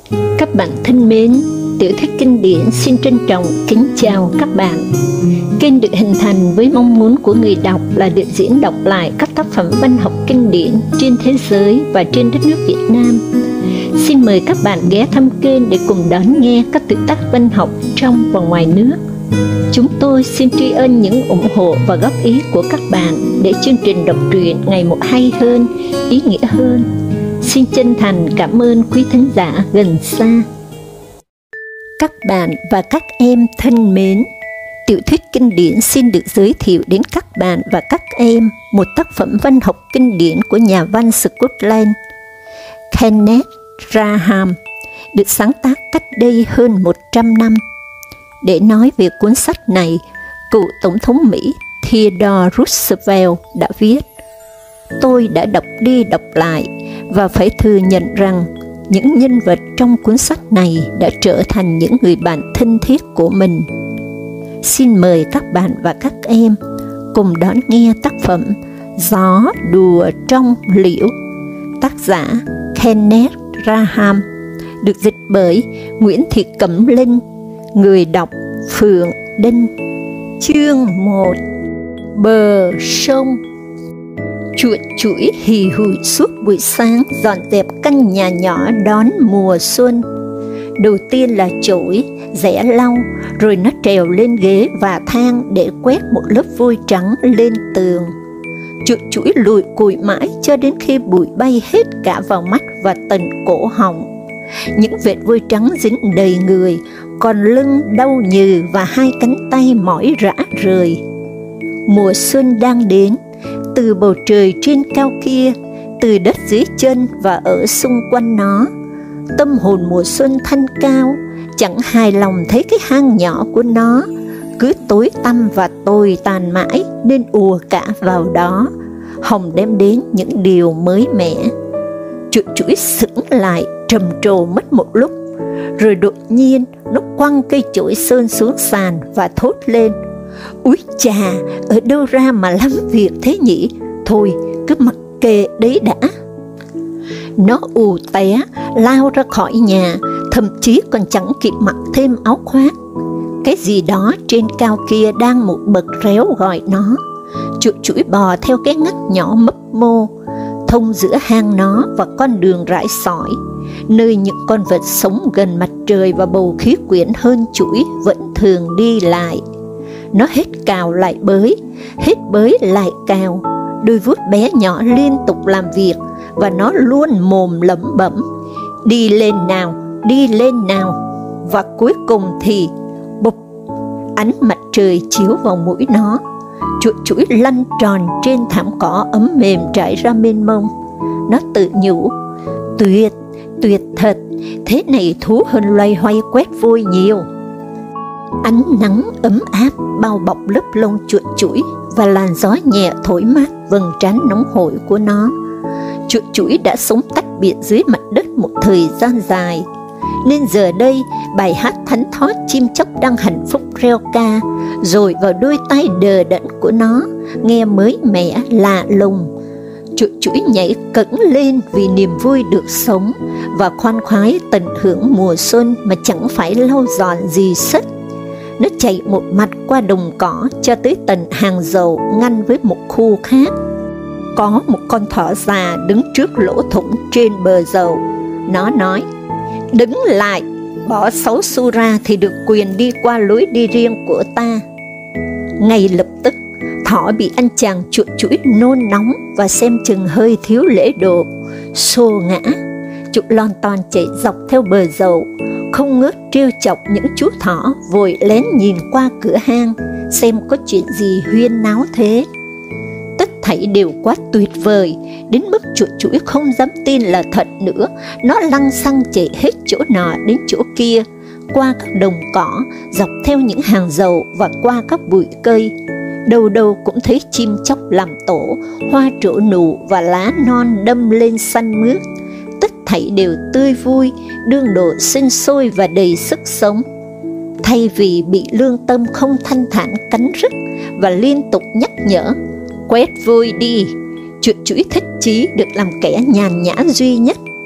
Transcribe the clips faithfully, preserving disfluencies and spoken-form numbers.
Các bạn thân mến, Tiểu thuyết kinh điển xin trân trọng kính chào các bạn. Kênh được hình thành với mong muốn của người đọc là được diễn đọc lại các tác phẩm văn học kinh điển trên thế giới và trên đất nước Việt Nam. Xin mời các bạn ghé thăm kênh để cùng đón nghe các tự tác văn học trong và ngoài nước. Chúng tôi xin tri ân những ủng hộ và góp ý của các bạn để chương trình đọc truyện ngày một hay hơn, ý nghĩa hơn. Xin chân thành cảm ơn quý thính giả gần xa. Các bạn và các em thân mến, Tiểu thuyết kinh điển xin được giới thiệu đến các bạn và các em một tác phẩm văn học kinh điển của nhà văn Scotland Kenneth Grahame, được sáng tác cách đây hơn một trăm năm. Để nói về cuốn sách này, cựu Tổng thống Mỹ Theodore Roosevelt đã viết: "Tôi đã đọc đi đọc lại và phải thừa nhận rằng những nhân vật trong cuốn sách này đã trở thành những người bạn thân thiết của mình." Xin mời các bạn và các em cùng đón nghe tác phẩm Gió đùa trong liễu, tác giả Kenneth Grahame, được dịch bởi Nguyễn Thị Cẩm Linh, người đọc Phượng Đinh. Chương một. Bờ sông. Chuột chũi hì hụi suốt buổi sáng dọn dẹp căn nhà nhỏ đón mùa xuân. Đầu tiên là chổi, rẽ lau, rồi nó trèo lên ghế và thang để quét một lớp vôi trắng lên tường. Chuột chũi lùi cùi mãi cho đến khi bụi bay hết cả vào mắt và tận cổ họng. Những vệt vôi trắng dính đầy người, còn lưng đau nhừ và hai cánh tay mỏi rã rời. Mùa xuân đang đến. Từ bầu trời trên cao kia, từ đất dưới chân và ở xung quanh nó, tâm hồn mùa xuân thanh cao, chẳng hài lòng thấy cái hang nhỏ của nó cứ tối tăm và tồi tàn mãi, nên ùa cả vào đó, hòng đem đến những điều mới mẻ. Chuột chũi sững lại, trầm trồ mất một lúc, rồi đột nhiên nó quăng cây chổi sơn xuống sàn và thốt lên: "Úi chà, ở đâu ra mà lắm việc thế nhỉ? Thôi, cứ mặc kệ đấy đã." Nó ù té, lao ra khỏi nhà, thậm chí còn chẳng kịp mặc thêm áo khoác. Cái gì đó trên cao kia đang một bậc réo gọi nó. Chuột chũi bò theo cái ngách nhỏ mấp mô, thông giữa hang nó và con đường rải sỏi, nơi những con vật sống gần mặt trời và bầu khí quyển hơn chũi vẫn thường đi lại. Nó hết cào lại bới, hết bới lại cào, đôi vuốt bé nhỏ liên tục làm việc, và nó luôn mồm lẩm bẩm: "Đi lên nào, đi lên nào." Và cuối cùng thì bụp, ánh mặt trời chiếu vào mũi nó. Chuột chũi lăn tròn trên thảm cỏ ấm mềm trải ra mênh mông. Nó tự nhủ: "Tuyệt, tuyệt thật, thế này thú hơn loay hoay quét vôi nhiều." Ánh nắng ấm áp bao bọc lớp lông chuột chũi, và làn gió nhẹ thổi mát vầng trán nóng hổi của nó. Chuột chũi đã sống tách biệt dưới mặt đất một thời gian dài, nên giờ đây bài hát thánh thót chim chóc đang hạnh phúc reo ca rồi vào đôi tai đờ đẫn của nó, nghe mới mẻ lạ lùng. Chuột chũi nhảy cẫng lên vì niềm vui được sống và khoan khoái tận hưởng mùa xuân mà chẳng phải lau dọn gì sất. Nó chạy một mặt qua đồng cỏ cho tới tận hàng dầu ngăn với một khu khác. Có một con thỏ già đứng trước lỗ thủng trên bờ dầu. Nó nói: "Đứng lại, bỏ sáu xu ra thì được quyền đi qua lối đi riêng của ta." Ngay lập tức, thỏ bị anh chàng chuột chũi nôn nóng và xem chừng hơi thiếu lễ độ, xô ngã. Chuột lon ton chạy dọc theo bờ dầu, không ngớt trêu chọc những chú thỏ vội lén nhìn qua cửa hang xem có chuyện gì huyên náo thế. Tất thảy đều quá tuyệt vời, đến mức chuột chũi không dám tin là thật nữa. Nó lăng xăng chạy hết chỗ nọ đến chỗ kia, qua các đồng cỏ, dọc theo những hàng dầu và qua các bụi cây. Đầu đầu cũng thấy chim chóc làm tổ, hoa trổ nụ và lá non đâm lên xanh mướt. Tất thảy đều tươi vui, đương độ sinh sôi và đầy sức sống. Thay vì bị lương tâm không thanh thản cắn rứt và liên tục nhắc nhở: "Quét vôi đi", chuột chũi thích chí được làm kẻ nhàn nhã duy nhất.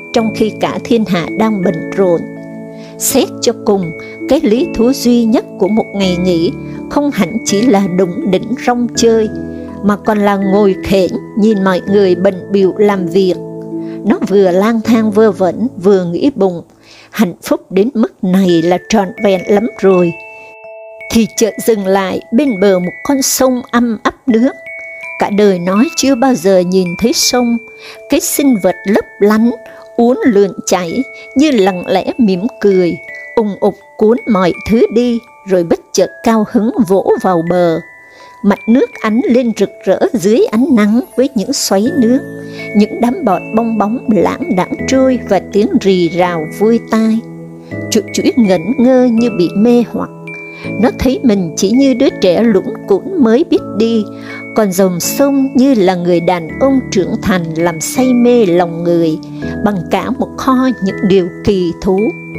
trong khi cả thiên hạ đang bận rộn. Xét cho cùng, cái lý thú duy nhất của một ngày nghỉ không hẳn chỉ là đủng đỉnh rong chơi, mà còn là ngồi khển nhìn mọi người bận bịu làm việc. Nó vừa lang thang vơ vẩn, vừa nghĩ bụng, hạnh phúc đến mức này là trọn vẹn lắm rồi. Thì chợt dừng lại bên bờ một con sông âm ấp nước. Cả đời nó chưa bao giờ nhìn thấy sông, cái sinh vật lấp lánh, uốn lượn chảy như lặng lẽ mỉm cười, ùng ục cuốn mọi thứ đi, rồi bất chợt cao hứng vỗ vào bờ. Mặt nước ánh lên rực rỡ dưới ánh nắng với những xoáy nước, những đám bọt bong bóng lãng đãng trôi và tiếng rì rào vui tai. Chuột chuỗi ngẩn ngơ như bị mê hoặc. Nó thấy mình chỉ như đứa trẻ lũng cũn mới biết đi, còn dòng sông như là người đàn ông trưởng thành làm say mê lòng người bằng cả một kho những điều kỳ thú.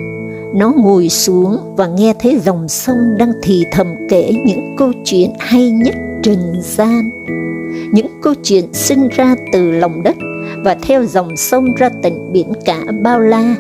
Nó ngồi xuống và nghe thấy dòng sông đang thì thầm kể những câu chuyện hay nhất trần gian. Những câu chuyện sinh ra từ lòng đất và theo dòng sông ra tận biển cả bao la.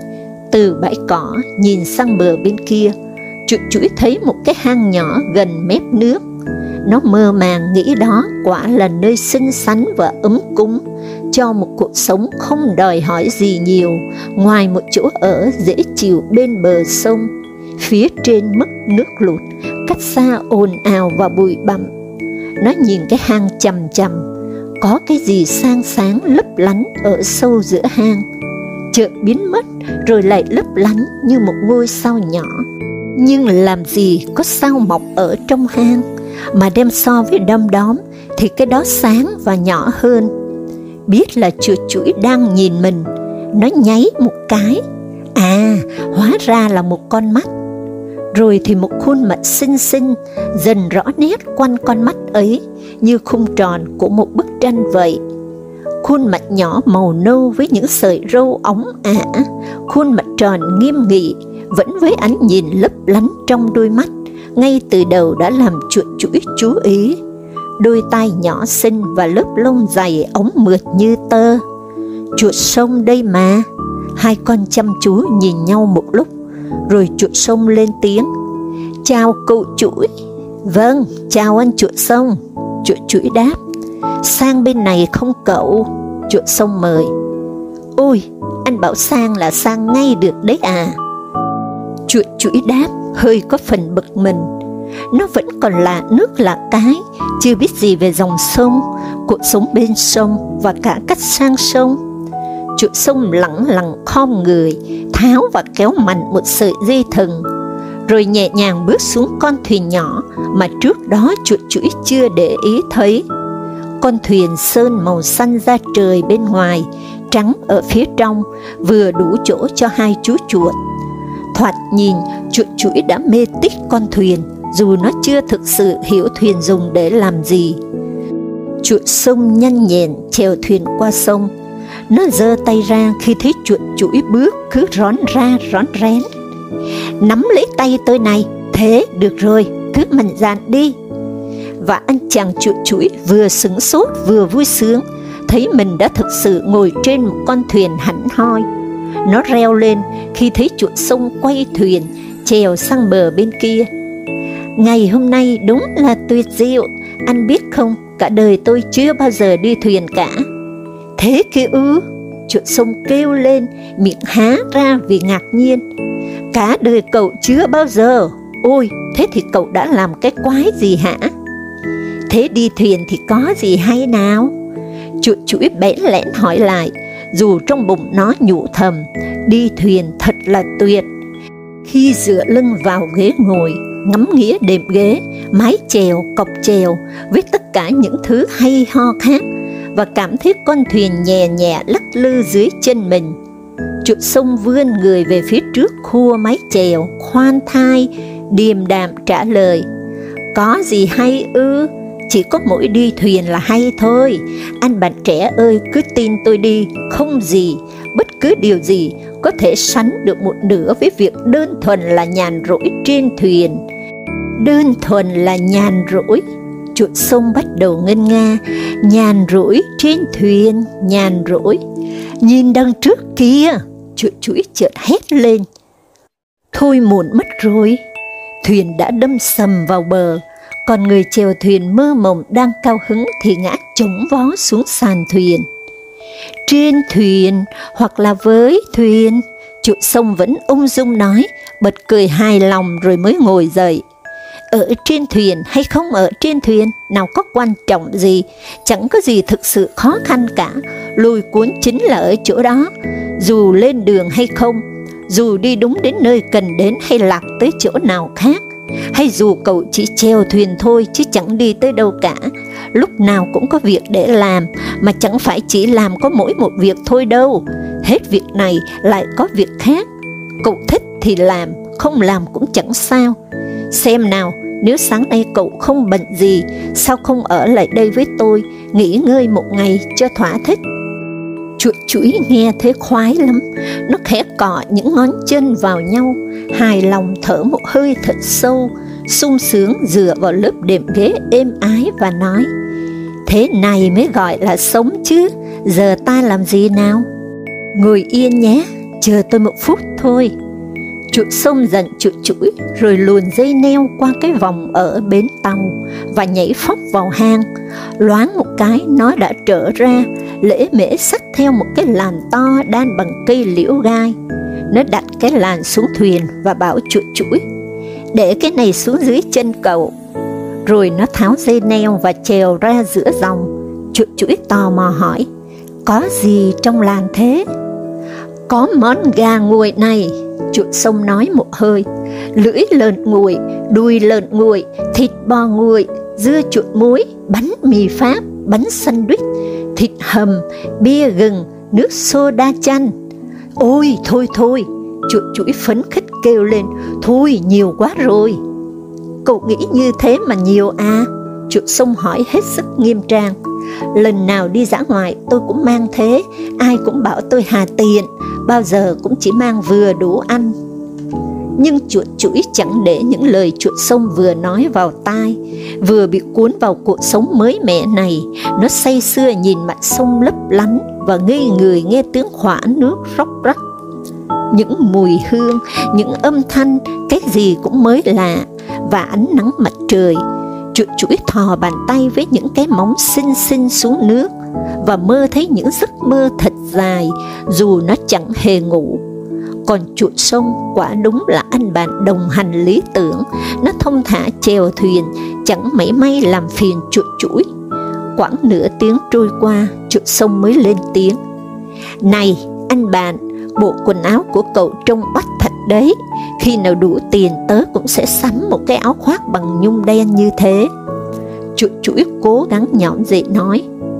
Từ bãi cỏ nhìn sang bờ bên kia, chuột chuỗi thấy một cái hang nhỏ gần mép nước. Nó mơ màng nghĩ đó quả là nơi xinh xắn và ấm cúng cho một cuộc sống không đòi hỏi gì nhiều, ngoài một chỗ ở dễ chịu bên bờ sông, phía trên mức nước lụt, cách xa ồn ào và bụi bặm. Nó nhìn cái hang chằm chằm, có cái gì sang sáng lấp lánh ở sâu giữa hang, chợt biến mất rồi lại lấp lánh như một ngôi sao nhỏ. Nhưng làm gì có sao mọc ở trong hang, mà đem so với đom đóm thì cái đó sáng và nhỏ hơn. Biết là chuột chuỗi đang nhìn mình, nó nháy một cái, à, hóa ra là một con mắt. Rồi thì một khuôn mặt xinh xinh dần rõ nét quanh con mắt ấy, như khung tròn của một bức tranh vậy. Khuôn mặt nhỏ màu nâu với những sợi râu óng ả, khuôn mặt tròn nghiêm nghị, vẫn với ánh nhìn lấp lánh trong đôi mắt, ngay từ đầu đã làm chuột chuỗi chú ý. Đôi tai nhỏ xinh và lớp lông dày óng mượt như tơ. Chuột sông đây mà. Hai con chăm chú nhìn nhau một lúc, rồi chuột sông lên tiếng. Chào cậu chuỗi. Vâng, chào anh chuột sông. Chuột chuỗi đáp. Sang bên này không cậu? Chuột sông mời. Ôi, anh bảo sang là sang ngay được đấy à? Chuột chuỗi đáp, hơi có phần bực mình. Nó vẫn còn là nước lạ cái, chưa biết gì về dòng sông, cuộc sống bên sông và cả cách sang sông. Chuột sông lẳng lặng khom người, tháo và kéo mạnh một sợi dây thừng, rồi nhẹ nhàng bước xuống con thuyền nhỏ mà trước đó chuột chuỗi chưa để ý thấy. Con thuyền sơn màu xanh da trời bên ngoài, trắng ở phía trong, vừa đủ chỗ cho hai chú chuột. Thoạt nhìn, chuột chuỗi đã mê tít con thuyền, dù nó chưa thực sự hiểu thuyền dùng để làm gì. Chuột sông nhanh nhẹn chèo thuyền qua sông. Nó giơ tay ra khi thấy chuột chuỗi bước cứ rón ra rón rén. Nắm lấy tay tôi này, thế được rồi, cứ mạnh dạn đi. Và anh chàng chuột chuỗi vừa sửng sốt vừa vui sướng, thấy mình đã thực sự ngồi trên một con thuyền hẳn hoi. Nó reo lên khi thấy chuột sông quay thuyền, chèo sang bờ bên kia. Ngày hôm nay đúng là tuyệt diệu, anh biết không, cả đời tôi chưa bao giờ đi thuyền cả. Thế kia ư? Chuột sông kêu lên, miệng há ra vì ngạc nhiên. Cả đời cậu chưa bao giờ? Ôi, thế thì cậu đã làm cái quái gì hả? Thế đi thuyền thì có gì hay nào? Chuột chuỗi bẽn lẽn hỏi lại, dù trong bụng nó nhủ thầm, đi thuyền thật là tuyệt. Khi dựa lưng vào ghế ngồi, ngắm nghía đệm ghế, mái chèo, cọc chèo với tất cả những thứ hay ho khác, và cảm thấy con thuyền nhẹ nhẹ lắc lư dưới chân mình. Chuột sông vươn người về phía trước khua mái chèo, khoan thai, điềm đạm trả lời. Có gì hay ư? Chỉ có mỗi đi thuyền là hay thôi. Anh bạn trẻ ơi, cứ tin tôi đi, không gì, bất cứ điều gì có thể sánh được một nửa với việc đơn thuần là nhàn rỗi trên thuyền. Đơn thuần là nhàn rỗi. Chuột sông bắt đầu ngân nga, nhàn rỗi trên thuyền, nhàn rỗi. Nhìn đằng trước kia, chuỗi chuỗi chợt hét lên. Thôi muộn mất rồi, thuyền đã đâm sầm vào bờ, còn người chèo thuyền mơ mộng đang cao hứng thì ngã chổng vó xuống sàn thuyền. Trên thuyền hoặc là với thuyền, chuột sông vẫn ung dung nói, bật cười hài lòng rồi mới ngồi dậy. Ở trên thuyền hay không ở trên thuyền, nào có quan trọng gì, chẳng có gì thực sự khó khăn cả, lôi cuốn chính là ở chỗ đó. Dù lên đường hay không, dù đi đúng đến nơi cần đến hay lạc tới chỗ nào khác, hay dù cậu chỉ chèo thuyền thôi chứ chẳng đi tới đâu cả, lúc nào cũng có việc để làm, mà chẳng phải chỉ làm có mỗi một việc thôi đâu. Hết việc này lại có việc khác, cậu thích thì làm, không làm cũng chẳng sao. Xem nào, nếu sáng nay cậu không bận gì, sao không ở lại đây với tôi, nghỉ ngơi một ngày cho thỏa thích? Chuột chuỗi nghe thế khoái lắm, nó khẽ cọ những ngón chân vào nhau, hài lòng thở một hơi thật sâu, sung sướng dựa vào lớp đệm ghế êm ái và nói, thế này mới gọi là sống chứ, giờ ta làm gì nào? Ngồi yên nhé, chờ tôi một phút thôi. Chuột sông giận chuột chuỗi rồi luồn dây neo qua cái vòng ở bến tàu và nhảy phóc vào hang. Loáng một cái nó đã trở ra, lễ mễ xách theo một cái làn to đan bằng cây liễu gai. Nó đặt cái làn xuống thuyền và bảo chuột chuỗi, để cái này xuống dưới chân cậu. Rồi nó tháo dây neo và trèo ra giữa dòng. Chuột chuỗi tò mò hỏi, có gì trong làn thế? Có món gà nguội này, chuột sông nói một hơi, lưỡi lợn nguội, đùi lợn nguội, thịt bò nguội, dưa chuột muối, bánh mì Pháp, bánh sandwich, thịt hầm, bia gừng, nước soda chanh. Ôi thôi thôi, chuột chuỗi phấn khích kêu lên, thôi nhiều quá rồi. Cậu nghĩ như thế mà nhiều à? Chuột sông hỏi hết sức nghiêm trang. Lần nào đi dã ngoại tôi cũng mang thế, ai cũng bảo tôi hà tiện, bao giờ cũng chỉ mang vừa đủ ăn. Nhưng chuột chuỗi chẳng để những lời chuột sông vừa nói vào tai, vừa bị cuốn vào cuộc sống mới mẻ này. Nó say sưa nhìn mặt sông lấp lánh và ngây người nghe tiếng khỏa nước róc rách. Những mùi hương, những âm thanh, cái gì cũng mới lạ, và ánh nắng mặt trời. Chuột chuỗi thò bàn tay với những cái móng xinh xinh xuống nước và mơ thấy những giấc mơ thật dài, dù nó chẳng hề ngủ. Còn chuột sông quả đúng là anh bạn đồng hành lý tưởng, nó thông thả chèo thuyền, chẳng mảy may làm phiền chuột chuỗi. Quãng nửa tiếng trôi qua, chuột sông mới lên tiếng. Này anh bạn, bộ quần áo của cậu trông oách thật đấy, khi nào đủ tiền tớ cũng sẽ sắm một cái áo khoác bằng nhung đen như thế. Chuột chuỗi cố gắng nhõm dậy nói,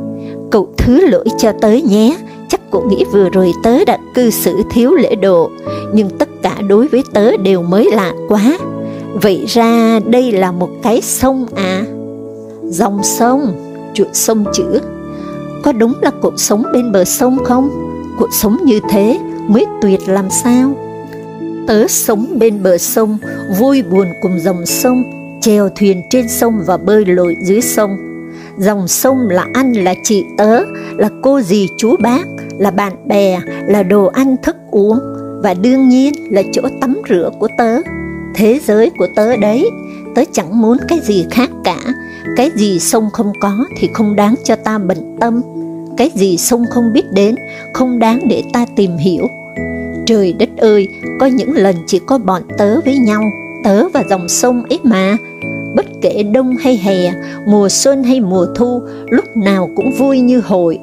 cậu thứ lỗi cho tớ nhé, chắc cậu nghĩ vừa rồi tớ đã cư xử thiếu lễ độ, nhưng tất cả đối với tớ đều mới lạ quá. Vậy ra đây là một cái sông à? Dòng sông, chuột sông chữ. Có đúng là cậu sống bên bờ sông không? Cuộc sống như thế mới tuyệt làm sao? Tớ sống bên bờ sông, vui buồn cùng dòng sông, chèo thuyền trên sông và bơi lội dưới sông. Dòng sông là anh, là chị tớ, là cô dì chú bác, là bạn bè, là đồ ăn thức uống, và đương nhiên là chỗ tắm rửa của tớ. Thế giới của tớ đấy, tớ chẳng muốn cái gì khác cả. Cái gì sông không có thì không đáng cho ta bận tâm, cái gì sông không biết đến không đáng để ta tìm hiểu. Trời đất ơi, có những lần chỉ có bọn tớ với nhau, tớ và dòng sông ấy mà. Bất kể đông hay hè, mùa xuân hay mùa thu, lúc nào cũng vui như hội.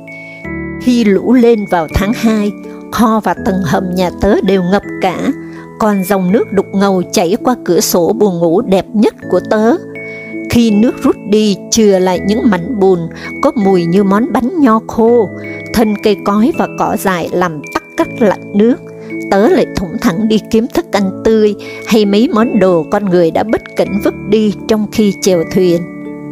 Khi lũ lên vào tháng hai, kho và tầng hầm nhà tớ đều ngập cả, còn dòng nước đục ngầu chảy qua cửa sổ buồng ngủ đẹp nhất của tớ. Khi nước rút đi, chừa lại những mảnh bùn có mùi như món bánh nho khô, thân cây cói và cỏ dại làm tắc cắt lạnh nước, tớ lại thủng thẳng đi kiếm thức ăn tươi hay mấy món đồ con người đã bất cẩn vứt đi trong khi chèo thuyền.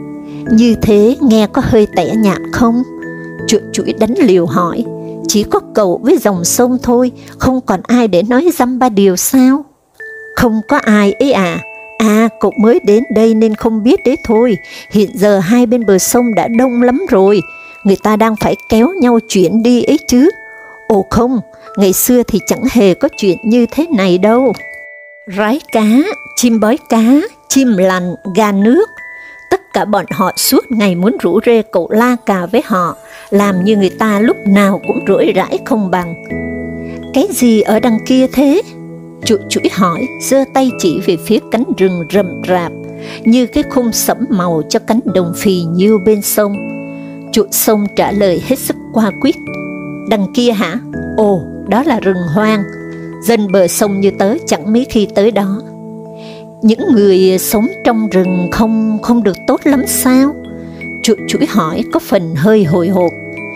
Như thế nghe có hơi tẻ nhạt không? Chuột chuỗi đánh liều hỏi. Chỉ có cậu với dòng sông thôi, không còn ai để nói dăm ba điều sao? Không có ai ấy à? À, cậu mới đến đây nên không biết đấy thôi. Hiện giờ hai bên bờ sông đã đông lắm rồi, người ta đang phải kéo nhau chuyển đi ấy chứ. Ồ không, ngày xưa thì chẳng hề có chuyện như thế này đâu. Rái cá, chim bói cá, chim lằn, gà nước, tất cả bọn họ suốt ngày muốn rủ rê cậu la cà với họ, làm như người ta lúc nào cũng rỗi rãi không bằng. Cái gì ở đằng kia thế? Chuột chũi hỏi, giơ tay chỉ về phía cánh rừng rậm rạp, như cái khung sẫm màu cho cánh đồng phì nhiêu bên sông. Chuột sông trả lời hết sức qua quýt. Đằng kia hả? Ồ, đó là rừng hoang. Dân bờ sông như tớ chẳng mấy khi tới đó. Những người sống trong rừng không không được tốt lắm sao? Chuột chũi hỏi có phần hơi hồi hộp.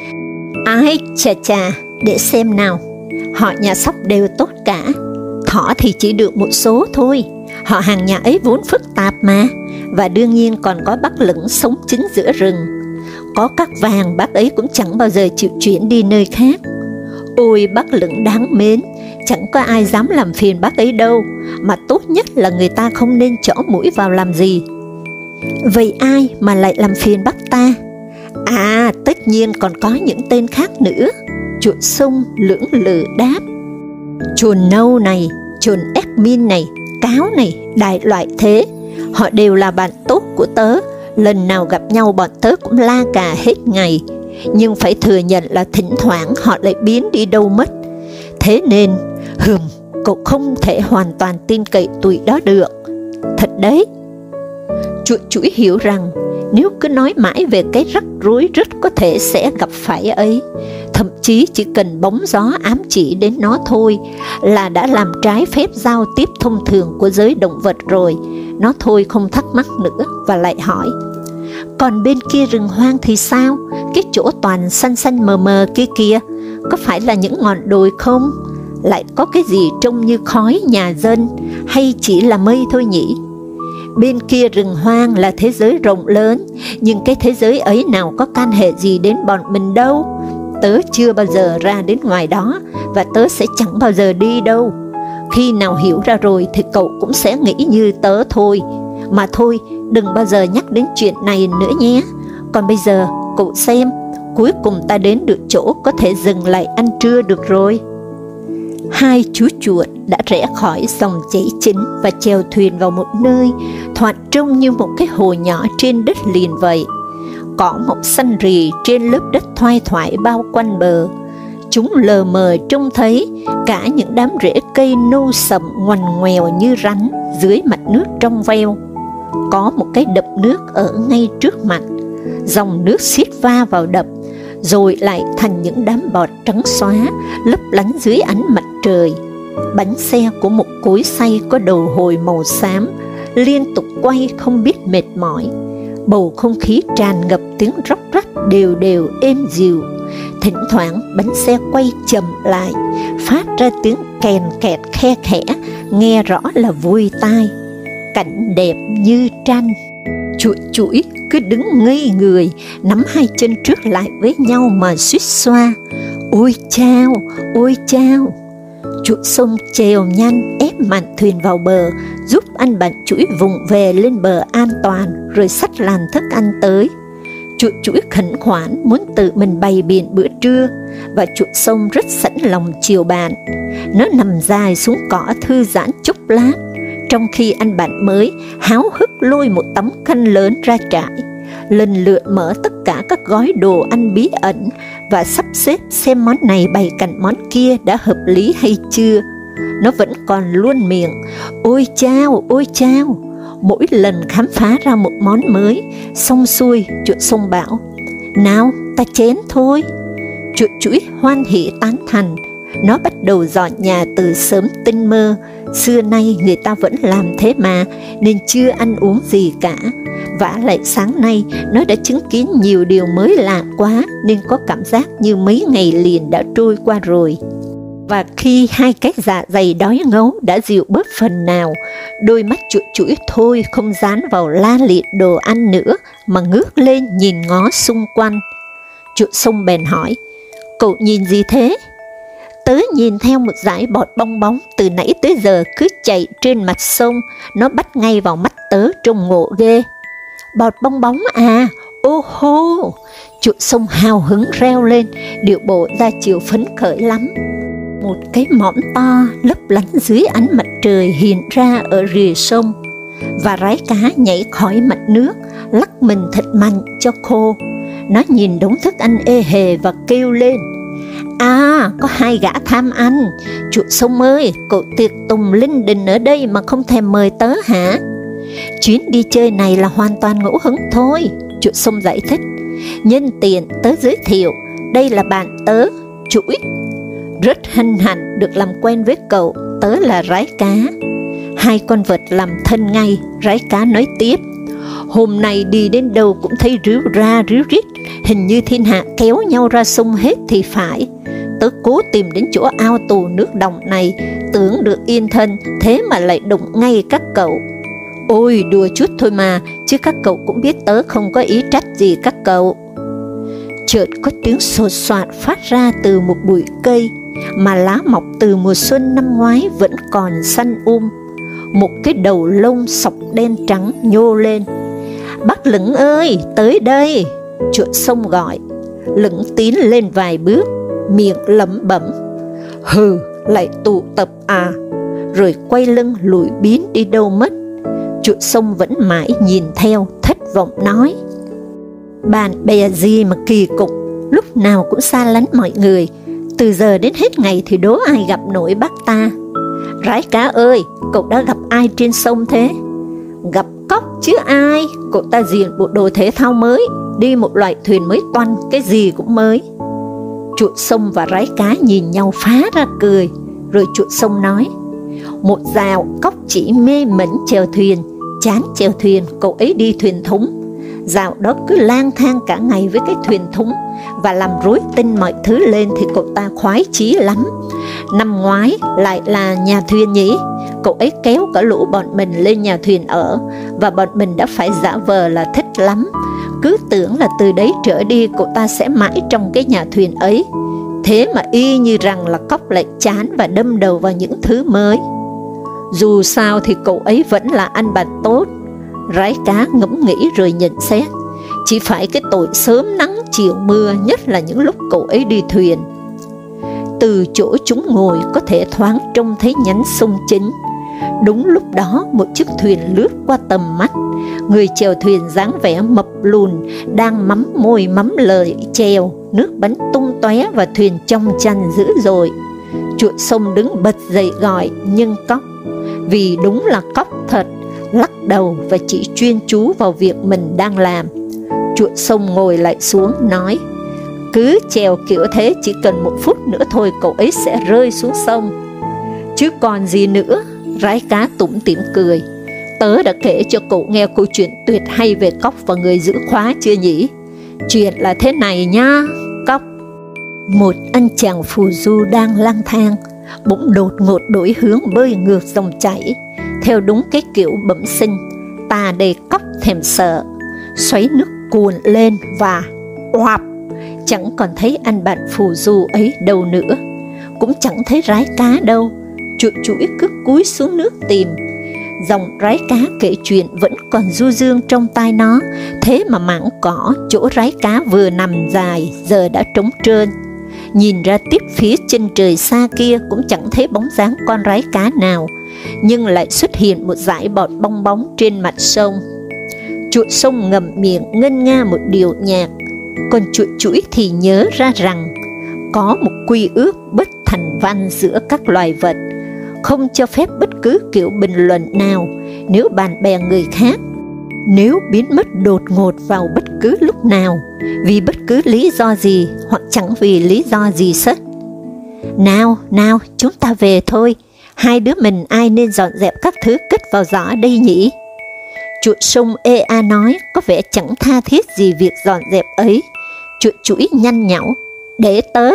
Ai chà chà, để xem nào. Họ nhà sóc đều tốt cả. Thỏ thì chỉ được một số thôi. Họ hàng nhà ấy vốn phức tạp mà. Và đương nhiên còn có bác Lửng sống chính giữa rừng. Có các vàng bác ấy cũng chẳng bao giờ chịu chuyển đi nơi khác. Ôi bác Lửng đáng mến, chẳng có ai dám làm phiền bác ấy đâu, mà tốt nhất là người ta không nên chõ mũi vào làm gì. Vậy ai mà lại làm phiền bác ta? À, tất nhiên còn có những tên khác nữa. Chuột sông lưỡng lự đáp. Chuồn nâu này, chuồn Edmin này, cáo này, đại loại thế. Họ đều là bạn tốt của tớ. Lần nào gặp nhau bọn tớ cũng la cà hết ngày. Nhưng phải thừa nhận là thỉnh thoảng họ lại biến đi đâu mất. Thế nên, hừm, cậu không thể hoàn toàn tin cậy tụi đó được. Thật đấy. Chuột chũi hiểu rằng nếu cứ nói mãi về cái rắc rối rất có thể sẽ gặp phải ấy, thậm chí chỉ cần bóng gió ám chỉ đến nó thôi là đã làm trái phép giao tiếp thông thường của giới động vật rồi, nó thôi không thắc mắc nữa và lại hỏi. Còn bên kia rừng hoang thì sao? Cái chỗ toàn xanh xanh mờ mờ kia kìa, có phải là những ngọn đồi không? Lại có cái gì trông như khói nhà dân, hay chỉ là mây thôi nhỉ? Bên kia rừng hoang là thế giới rộng lớn, nhưng cái thế giới ấy nào có can hệ gì đến bọn mình đâu. Tớ chưa bao giờ ra đến ngoài đó, và tớ sẽ chẳng bao giờ đi đâu. Khi nào hiểu ra rồi thì cậu cũng sẽ nghĩ như tớ thôi. Mà thôi, đừng bao giờ nhắc đến chuyện này nữa nhé. Còn bây giờ, cậu xem, cuối cùng ta đến được chỗ có thể dừng lại ăn trưa được rồi. Hai chú chuột đã rẽ khỏi dòng chảy chính và chèo thuyền vào một nơi thoạt trông như một cái hồ nhỏ trên đất liền vậy. Cỏ mọc xanh rì trên lớp đất thoai thoải bao quanh bờ. Chúng lờ mờ trông thấy cả những đám rễ cây nâu sậm ngoằn ngoèo như rắn dưới mặt nước trong veo. Có một cái đập nước ở ngay trước mặt, dòng nước xiết va vào đập, rồi lại thành những đám bọt trắng xóa lấp lánh dưới ánh mặt trời. Bánh xe của một cối xay có đầu hồi màu xám liên tục quay không biết mệt mỏi. Bầu không khí tràn ngập tiếng róc rách đều đều êm dịu. Thỉnh thoảng bánh xe quay chậm lại, phát ra tiếng kèn kẹt khe khẽ, nghe rõ là vui tai. Cảnh đẹp như tranh. Chuột chũi cứ đứng ngây người, nắm hai chân trước lại với nhau mà suýt xoa. Ôi chao, ôi chao. Chuột sông chèo nhanh ép mạn thuyền vào bờ, giúp anh bạn chũi vùng về lên bờ an toàn, rồi xách làn thức ăn tới. Chuột chũi khẩn khoản muốn tự mình bày biện bữa trưa, và chuột sông rất sẵn lòng chiều bạn. Nó nằm dài xuống cỏ thư giãn chốc lát, trong khi anh bạn mới háo hức lôi một tấm khăn lớn ra trải, lần lượt mở tất cả các gói đồ ăn bí ẩn và sắp xếp xem món này bày cạnh món kia đã hợp lý hay chưa. Nó vẫn còn luôn miệng, ôi chao, ôi chao, mỗi lần khám phá ra một món mới. Xong xuôi, chuột sông bảo, nào, ta chén thôi. Chuột chũi hoan hỉ tán thành. Nó bắt đầu dọn nhà từ sớm tinh mơ. Xưa nay người ta vẫn làm thế mà, nên chưa ăn uống gì cả. Vả lại sáng nay, nó đã chứng kiến nhiều điều mới lạ quá, nên có cảm giác như mấy ngày liền đã trôi qua rồi. Và khi hai cái dạ dày đói ngấu đã dịu bớt phần nào, đôi mắt chuột chũi thôi không dán vào la liệt đồ ăn nữa, mà ngước lên nhìn ngó xung quanh. Chuột sông bèn hỏi, cậu nhìn gì thế? Tớ nhìn theo một dải bọt bong bóng từ nãy tới giờ cứ chạy trên mặt sông, nó bắt ngay vào mắt tớ trông ngộ ghê. Bọt bong bóng à? Ô hô! Chuột sông hào hứng reo lên, điệu bộ ra chiều phấn khởi lắm. Một cái mõm to lấp lánh dưới ánh mặt trời hiện ra ở rìa sông, và rái cá nhảy khỏi mặt nước, lắc mình thật mạnh cho khô. Nó nhìn đống thức ăn ê hề và kêu lên: À, có hai gã tham ăn. Chuột sông ơi, cậu tiệc tùng linh đình ở đây mà không thèm mời tớ hả? Chuyến đi chơi này là hoàn toàn ngẫu hứng thôi, chuột sông giải thích. Nhân tiện tớ giới thiệu, đây là bạn tớ, Chuỗi. Rất hân hạnh được làm quen với cậu, tớ là rái cá. Hai con vật làm thân ngay, rái cá nói tiếp. Hôm nay đi đến đâu cũng thấy ríu ra ríu rít, hình như thiên hạ kéo nhau ra sông hết thì phải. Tớ cố tìm đến chỗ ao tù nước đồng này, tưởng được yên thân, thế mà lại đụng ngay các cậu. Ôi, đùa chút thôi mà, chứ các cậu cũng biết tớ không có ý trách gì các cậu. Chợt có tiếng sột soạt phát ra từ một bụi cây, mà lá mọc từ mùa xuân năm ngoái vẫn còn xanh um. Một cái đầu lông sọc đen trắng nhô lên. Bác Lửng ơi, tới đây! Chuột sông gọi. Lửng tiến lên vài bước, miệng lẩm bẩm: Hừ, lại tụ tập à? Rồi quay lưng lùi biến đi đâu mất. Chuột sông vẫn mãi nhìn theo, thất vọng nói: Bạn bè gì mà kỳ cục, lúc nào cũng xa lánh mọi người. Từ giờ đến hết ngày thì đố ai gặp nổi bác ta. Rái cá ơi, cậu đã gặp ai trên sông thế? Gặp cóc chứ ai, cậu ta diện bộ đồ thể thao mới, đi một loại thuyền mới toanh, cái gì cũng mới. Chuột sông và rái cá nhìn nhau phá ra cười, rồi chuột sông nói: Một dạo cóc chỉ mê mẩn chèo thuyền, chán chèo thuyền, cậu ấy đi thuyền thúng. Dạo đó cứ lang thang cả ngày với cái thuyền thúng, và làm rối tinh mọi thứ lên thì cậu ta khoái chí lắm. Năm ngoái lại là nhà thuyền nhỉ, cậu ấy kéo cả lũ bọn mình lên nhà thuyền ở, và bọn mình đã phải giả vờ là thích lắm. Cứ tưởng là từ đấy trở đi cậu ta sẽ mãi trong cái nhà thuyền ấy. Thế mà y như rằng là cóc lại chán và đâm đầu vào những thứ mới. Dù sao thì cậu ấy vẫn là anh bạn tốt. Rái cá ngẫm nghĩ rồi nhận xét: Chỉ phải cái tội sớm nắng chiều mưa, nhất là những lúc cậu ấy đi thuyền. Từ chỗ chúng ngồi có thể thoáng trông thấy nhánh sông chính. Đúng lúc đó một chiếc thuyền lướt qua tầm mắt. Người chèo thuyền dáng vẻ mập lùn đang mắm môi mắm lời chèo, nước bắn tung tóe và thuyền trong chăn dữ dội. Chuột sông đứng bật dậy gọi, nhưng cóc, vì đúng là cóc thật, lắc đầu và chỉ chuyên chú vào việc mình đang làm. Chuột sông ngồi lại xuống nói: Cứ chèo kiểu thế, chỉ cần một phút nữa thôi cậu ấy sẽ rơi xuống sông. Chứ còn gì nữa, rái cá tủm tỉm cười. Tớ đã kể cho cậu nghe câu chuyện tuyệt hay về cóc và người giữ khóa chưa nhỉ? Chuyện là thế này nhá, cóc. Một anh chàng phù du đang lang thang, bỗng đột ngột đổi hướng bơi ngược dòng chảy, theo đúng cái kiểu bẩm sinh, ta đầy cóc thèm sợ, xoáy nước cuồn lên và oạp, chẳng còn thấy anh bạn phù du ấy đâu nữa, cũng chẳng thấy rái cá đâu. Chuột chuỗi cứ cúi xuống nước tìm. Dòng rái cá kể chuyện vẫn còn du dương trong tai nó, thế mà mảng cỏ chỗ rái cá vừa nằm dài giờ đã trống trơn. Nhìn ra tiếp phía chân trời xa kia cũng chẳng thấy bóng dáng con rái cá nào, nhưng lại xuất hiện một dải bọt bong bóng trên mặt sông. Chuột sông ngậm miệng ngân nga một điệu nhạc, còn chuột chuỗi thì nhớ ra rằng có một quy ước bất thành văn giữa các loài vật, không cho phép bất cứ kiểu bình luận nào nếu bạn bè người khác, nếu biến mất đột ngột vào bất cứ lúc nào, vì bất cứ lý do gì hoặc chẳng vì lý do gì hết. Nào, nào, chúng ta về thôi, hai đứa mình ai nên dọn dẹp các thứ cất vào giỏ đây nhỉ? Chuột sông ê a nói, có vẻ chẳng tha thiết gì việc dọn dẹp ấy. Chuột chuỗi nhăn nhảo: Để tớ.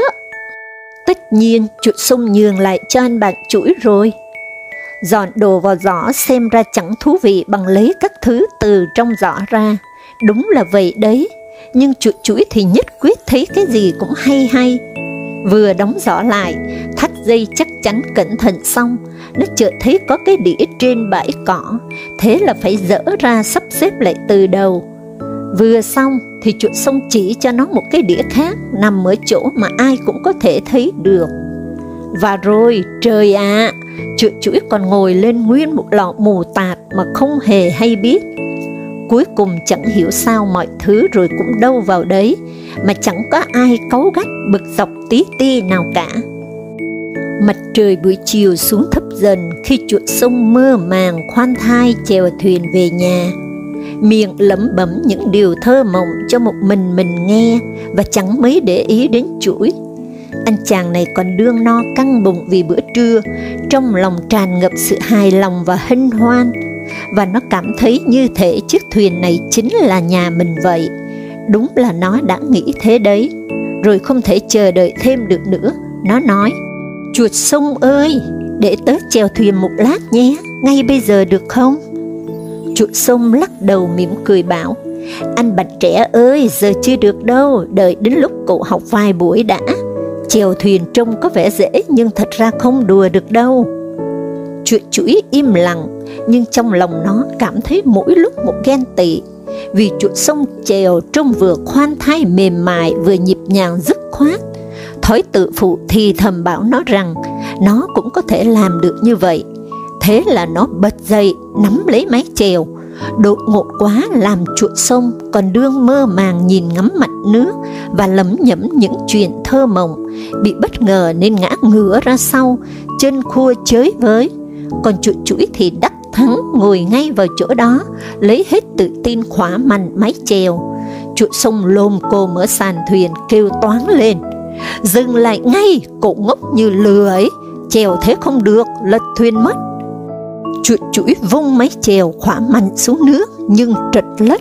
Tất nhiên chuột sông nhường lại cho anh bạn chuỗi rồi. Dọn đồ vào giỏ xem ra chẳng thú vị bằng lấy các thứ từ trong giỏ ra. Đúng là vậy đấy, nhưng chuột chuỗi thì nhất quyết thấy cái gì cũng hay hay. Vừa đóng giỏ lại, thắt dây chắc chắn cẩn thận xong, nó chợt thấy có cái đĩa trên bãi cỏ, thế là phải dỡ ra sắp xếp lại từ đầu. Vừa xong thì chuột sông chỉ cho nó một cái đĩa khác nằm ở chỗ mà ai cũng có thể thấy được. Và rồi, trời ạ, à, chuột chuỗi còn ngồi lên nguyên một lọ mù tạt mà không hề hay biết. Cuối cùng chẳng hiểu sao mọi thứ rồi cũng đâu vào đấy, mà chẳng có ai cáu gắt bực dọc tí ti nào cả. Mặt trời buổi chiều xuống thấp dần khi chuột sông mơ màng khoan thai chèo thuyền về nhà, miệng lẩm bẩm những điều thơ mộng cho một mình mình nghe và chẳng mấy để ý đến chuỗi. Anh chàng này còn đương no căng bụng vì bữa trưa, trong lòng tràn ngập sự hài lòng và hân hoan, và nó cảm thấy như thể chiếc thuyền này chính là nhà mình vậy. Đúng là nó đã nghĩ thế đấy. Rồi không thể chờ đợi thêm được nữa, nó nói: "Chuột sông ơi, để tớ chèo thuyền một lát nhé, ngay bây giờ được không?" Chuột sông lắc đầu mỉm cười bảo: "Anh bạn trẻ ơi, giờ chưa được đâu, đợi đến lúc cậu học vài buổi đã. Chèo thuyền trông có vẻ dễ nhưng thật ra không đùa được đâu." Chuột chuỗi im lặng, nhưng trong lòng nó cảm thấy mỗi lúc một ghen tị, vì chuột sông chèo trông vừa khoan thai mềm mại vừa nhịp nhàng dứt khoát. Thói tự phụ thì thầm bảo nó rằng nó cũng có thể làm được như vậy. Thế là nó bật dậy nắm lấy mái chèo. Đột ngột quá làm chuột sông còn đương mơ màng nhìn ngắm mặt nước và lẩm nhẩm những chuyện thơ mộng, bị bất ngờ nên ngã ngửa ra sau, chân khua chới với. Còn chuột chuỗi thì đắc thắng ngồi ngay vào chỗ đó, lấy hết tự tin khóa mạnh mái chèo. Chuột sông lồm cồm ở sàn thuyền kêu toáng lên: "Dừng lại ngay, cậu ngốc như lừa ấy, chèo thế không được, lật thuyền mất." Chuột chuỗi vung mái chèo khóa mạnh xuống nước nhưng trật lất.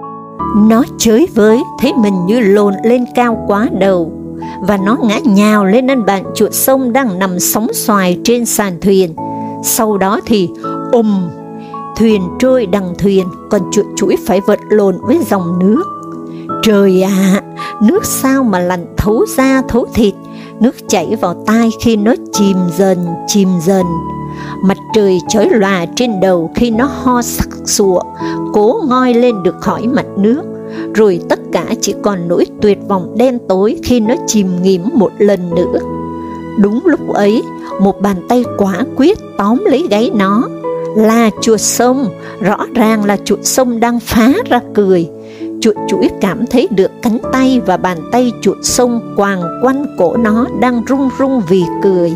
Nó chới với thấy mình như lồn lên cao quá đầu, và nó ngã nhào lên anh bạn chuột sông đang nằm sóng xoài trên sàn thuyền. Sau đó thì ùm, thuyền trôi đằng thuyền, còn chuột chuỗi phải vật lộn với dòng nước. Trời ạ, à, nước sao mà lạnh thấu da thấu thịt, nước chảy vào tai khi nó chìm dần chìm dần. Mặt trời chói lòa trên đầu khi nó ho sặc sụa, cố ngoi lên được khỏi mặt nước. Rồi tất cả chỉ còn nỗi tuyệt vọng đen tối khi nó chìm nghỉm một lần nữa. Đúng lúc ấy, một bàn tay quả quyết tóm lấy gáy nó. Là chuột sông, rõ ràng là chuột sông đang phá ra cười. Chuột chuỗi cảm thấy được cánh tay và bàn tay chuột sông quàng quanh cổ nó đang rung rung vì cười.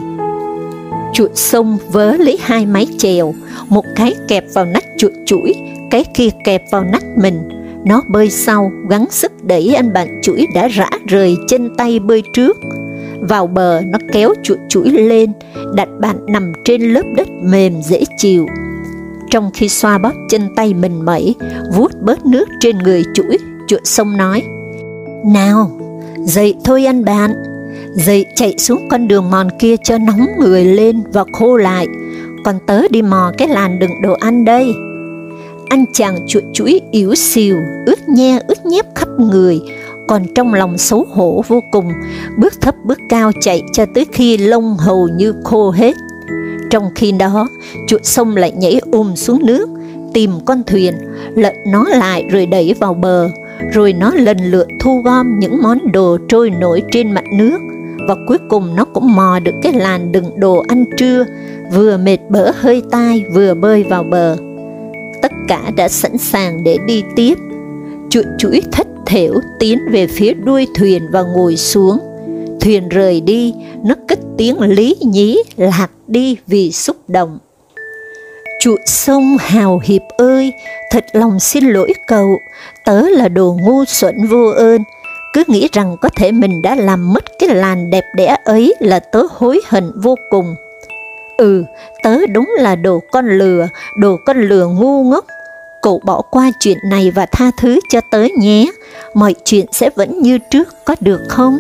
Chuột sông vớ lấy hai mái chèo, một cái kẹp vào nách chuột chuỗi, cái kia kẹp vào nách mình. Nó bơi sau, gắng sức đẩy anh bạn chuỗi đã rã rời chân tay bơi trước. Vào bờ, nó kéo chuột chuỗi lên, đặt bạn nằm trên lớp đất mềm dễ chịu. Trong khi xoa bóp chân tay mình mẩy, vuốt bớt nước trên người chuỗi, chuột sông nói: "Nào, dậy thôi anh bạn, dậy chạy xuống con đường mòn kia cho nóng người lên và khô lại, còn tớ đi mò cái làn đựng đồ ăn đây." Anh chàng chuột chuỗi yếu xìu, ướt nhe ướt nhép khắp người, còn trong lòng xấu hổ vô cùng, bước thấp bước cao chạy cho tới khi lông hầu như khô hết. Trong khi đó, chuột sông lại nhảy ùm xuống nước, tìm con thuyền, lật nó lại rồi đẩy vào bờ, rồi nó lần lượt thu gom những món đồ trôi nổi trên mặt nước, và cuối cùng nó cũng mò được cái làn đựng đồ ăn trưa, vừa mệt bở hơi tai vừa bơi vào bờ. Tất cả đã sẵn sàng để đi tiếp. Chuột chuỗi thất thểu tiến về phía đuôi thuyền và ngồi xuống. Thuyền rời đi, nó cất tiếng lý nhí lạc đi vì xúc động. Chuột sông hào hiệp ơi, thật lòng xin lỗi cậu, tớ là đồ ngu xuẩn vô ơn, cứ nghĩ rằng có thể mình đã làm mất cái làn đẹp đẽ ấy là tớ hối hận vô cùng. Ừ, tớ đúng là đồ con lừa, đồ con lừa ngu ngốc. Cậu bỏ qua chuyện này và tha thứ cho tớ nhé, mọi chuyện sẽ vẫn như trước có được không?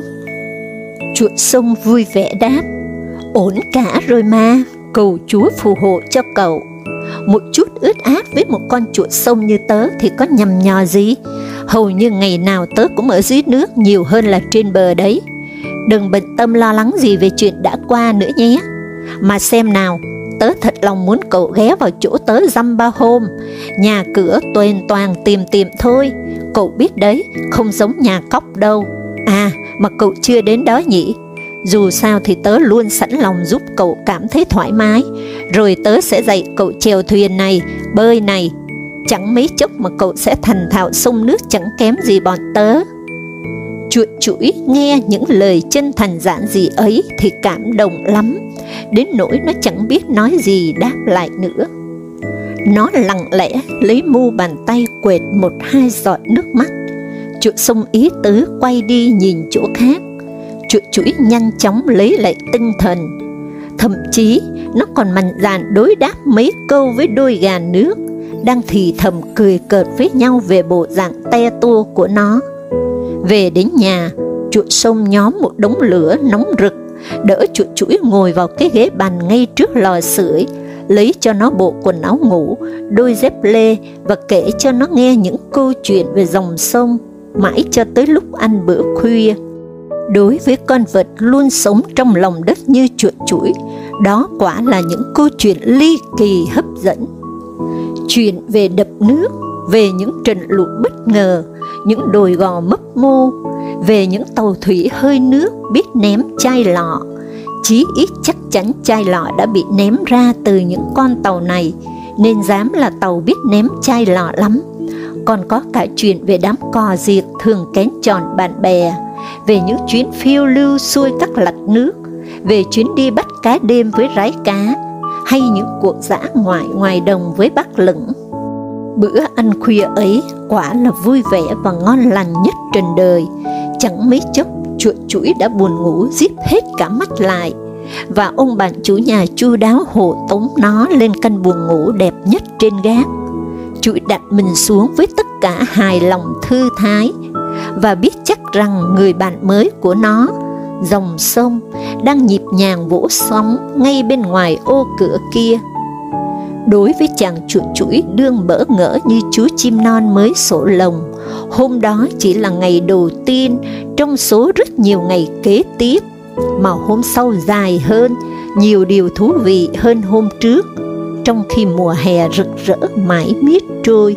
Chuột sông vui vẻ đáp: "Ổn cả rồi mà, cầu Chúa phù hộ cho cậu. Một chút ướt át với một con chuột sông như tớ thì có nhằm nhò gì, hầu như ngày nào tớ cũng ở dưới nước nhiều hơn là trên bờ đấy. Đừng bận tâm lo lắng gì về chuyện đã qua nữa nhé. Mà xem nào, tớ thật lòng muốn cậu ghé vào chỗ tớ dăm ba hôm, nhà cửa tuền toàn tìm tìm thôi, Cậu biết đấy, không giống nhà cóc đâu. À, mà cậu chưa đến đó nhỉ? Dù sao thì tớ luôn sẵn lòng giúp cậu cảm thấy thoải mái, rồi tớ sẽ dạy cậu chèo thuyền này, bơi này. Chẳng mấy chốc mà cậu sẽ thành thạo sông nước chẳng kém gì bọn tớ. Chuột chũi nghe những lời chân thành giản dị ấy thì cảm động lắm, đến nỗi nó chẳng biết nói gì đáp lại nữa. Nó lặng lẽ lấy mu bàn tay quệt một hai giọt nước mắt. Chuột sông ý tứ quay đi nhìn chỗ khác. Chuột chũi nhanh chóng lấy lại tinh thần. Thậm chí nó còn mạnh dạn đối đáp mấy câu với đôi gà nước đang thì thầm cười cợt với nhau về bộ dạng te tua của nó. Về đến nhà, chuột sông nhóm một đống lửa nóng rực, đỡ chuột chũi ngồi vào cái ghế bàn ngay trước lò sưởi, lấy cho nó bộ quần áo ngủ, đôi dép lê và kể cho nó nghe những câu chuyện về dòng sông, mãi cho tới lúc ăn bữa khuya. Đối với con vật luôn sống trong lòng đất như chuột chũi, đó quả là những câu chuyện ly kỳ hấp dẫn. Chuyện về đập nước, về những trận lụt bất ngờ, những đồi gò mấp mô, về những tàu thủy hơi nước biết ném chai lọ. Chí ít chắc chắn chai lọ đã bị ném ra từ những con tàu này, nên dám là tàu biết ném chai lọ lắm. Còn có cả chuyện về đám cò diệt thường kén chọn bạn bè, về những chuyến phiêu lưu xuôi các lạch nước, về chuyến đi bắt cá đêm với rái cá, hay những cuộc dã ngoại ngoài đồng với bác lửng. Bữa ăn khuya ấy quả là vui vẻ và ngon lành nhất trần đời. Chẳng mấy chốc chuột chũi đã buồn ngủ díp hết cả mắt lại, và ông bạn chủ nhà chu đáo hộ tống nó lên căn buồng ngủ đẹp nhất trên gác. Chũi đặt mình xuống với tất cả hài lòng thư thái, và biết chắc rằng người bạn mới của nó, dòng sông, đang nhịp nhàng vỗ sóng ngay bên ngoài ô cửa kia. Đối với chàng chuột chũi đương bỡ ngỡ như chú chim non mới sổ lồng, hôm đó chỉ là ngày đầu tiên trong số rất nhiều ngày kế tiếp, mà hôm sau dài hơn, nhiều điều thú vị hơn hôm trước, trong khi mùa hè rực rỡ mãi miết trôi.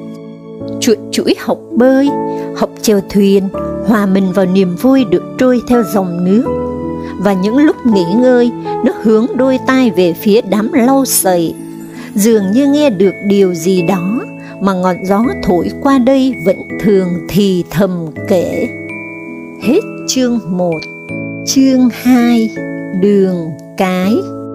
Chuột chũi học bơi, học chèo thuyền, hòa mình vào niềm vui được trôi theo dòng nước. Và những lúc nghỉ ngơi, nó hướng đôi tai về phía đám lau sậy, dường như nghe được điều gì đó mà ngọn gió thổi qua đây vẫn thường thì thầm kể. Hết chương một. Chương hai. Đường cái.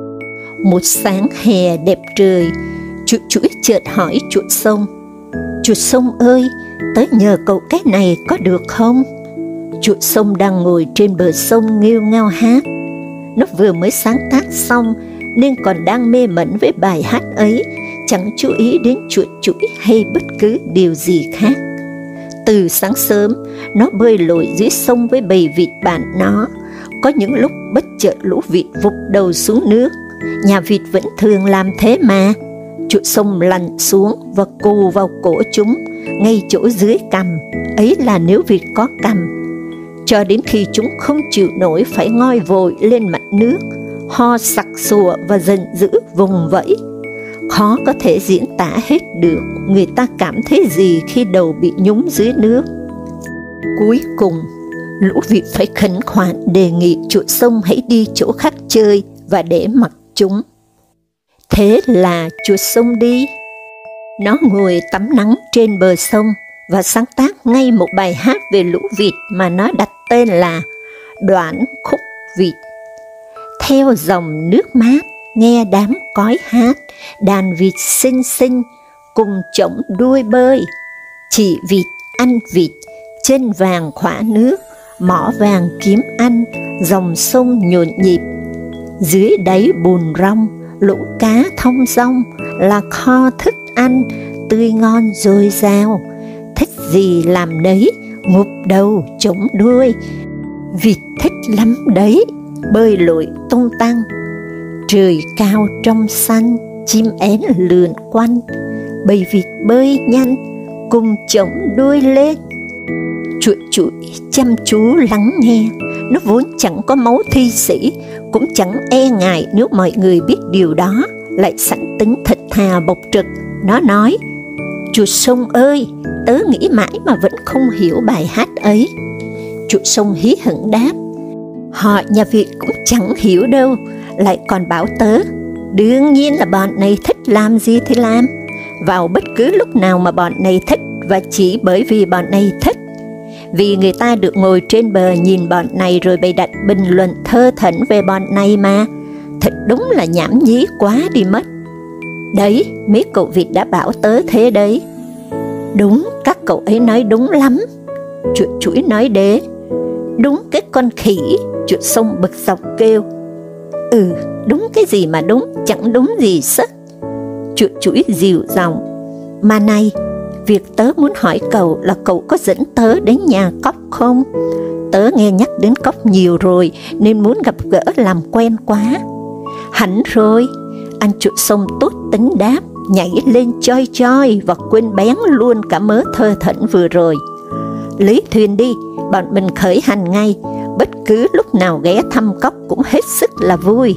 Một sáng hè đẹp trời, chuột chũi chợt hỏi chuột sông: Chuột sông ơi, tớ nhờ cậu cái này có được không? Chuột sông đang ngồi trên bờ sông nghêu ngao hát. Nó vừa mới sáng tác xong nên còn đang mê mẩn với bài hát ấy, chẳng chú ý đến chuột chũi hay bất cứ điều gì khác. Từ sáng sớm, nó bơi lội dưới sông với bầy vịt bạn nó. Có những lúc bất chợt lũ vịt vụt đầu xuống nước. Nhà vịt vẫn thường làm thế mà. Chuột sông lặn xuống và cù vào cổ chúng, ngay chỗ dưới cằm, ấy là nếu vịt có cằm. Cho đến khi chúng không chịu nổi phải ngoi vội lên mặt nước, ho sặc sụa và giận dữ vùng vẫy. Khó có thể diễn tả hết được người ta cảm thấy gì khi đầu bị nhúng dưới nước. Cuối cùng, lũ vịt phải khẩn khoản đề nghị chuột sông hãy đi chỗ khác chơi và để mặc chúng. Thế là chuột sông đi. Nó ngồi tắm nắng trên bờ sông và sáng tác ngay một bài hát về lũ vịt mà nó đặt tên là Đoạn khúc vịt. Theo dòng nước mát, nghe đám cói hát, đàn vịt xinh xinh, cùng chổng đuôi bơi. Chỉ vịt ăn vịt, chân vàng khỏa nước, mỏ vàng kiếm ăn, dòng sông nhộn nhịp. Dưới đáy bùn rong, lũ cá thong dong, là kho thức ăn, tươi ngon dồi dào. Thích gì làm đấy, ngụp đầu chống đuôi. Vịt thích lắm đấy, bơi lội tung tăng. Trời cao trong xanh, chim én lượn quanh, bầy vịt bơi nhanh, cùng chổng đuôi lên. Chuột chũi chăm chú lắng nghe. Nó vốn chẳng có máu thi sĩ, cũng chẳng e ngại nếu mọi người biết điều đó, lại sẵn tính thật thà bộc trực. Nó nói: Chuột sông ơi, tớ nghĩ mãi mà vẫn không hiểu bài hát ấy. Chuột sông hí hửng đáp, họ nhà Việt cũng chẳng hiểu đâu, lại còn bảo tớ, đương nhiên là bọn này thích làm gì thì làm, vào bất cứ lúc nào mà bọn này thích, và chỉ bởi vì bọn này thích. Vì người ta được ngồi trên bờ nhìn bọn này rồi bày đặt bình luận thơ thẩn về bọn này mà, thật đúng là nhảm nhí quá đi mất. Đấy, mấy cậu Việt đã bảo tớ thế đấy. Đúng, các cậu ấy nói đúng lắm, chuột chuỗi nói đế. Đúng cái con khỉ, chuột sông bực dọc kêu. Ừ, đúng cái gì mà đúng, chẳng đúng gì sất. Chuột chuỗi dịu giọng, mà này, việc tớ muốn hỏi cậu là cậu có dẫn tớ đến nhà Cóc không? Tớ nghe nhắc đến Cóc nhiều rồi nên muốn gặp gỡ làm quen quá. Hẳn rồi, anh chuột sông tốt tính đáp, nhảy lên choi choi và quên bén luôn cả mớ thơ thẩn vừa rồi. Lấy thuyền đi, bọn mình khởi hành ngay, bất cứ lúc nào ghé thăm Cóc cũng hết sức là vui.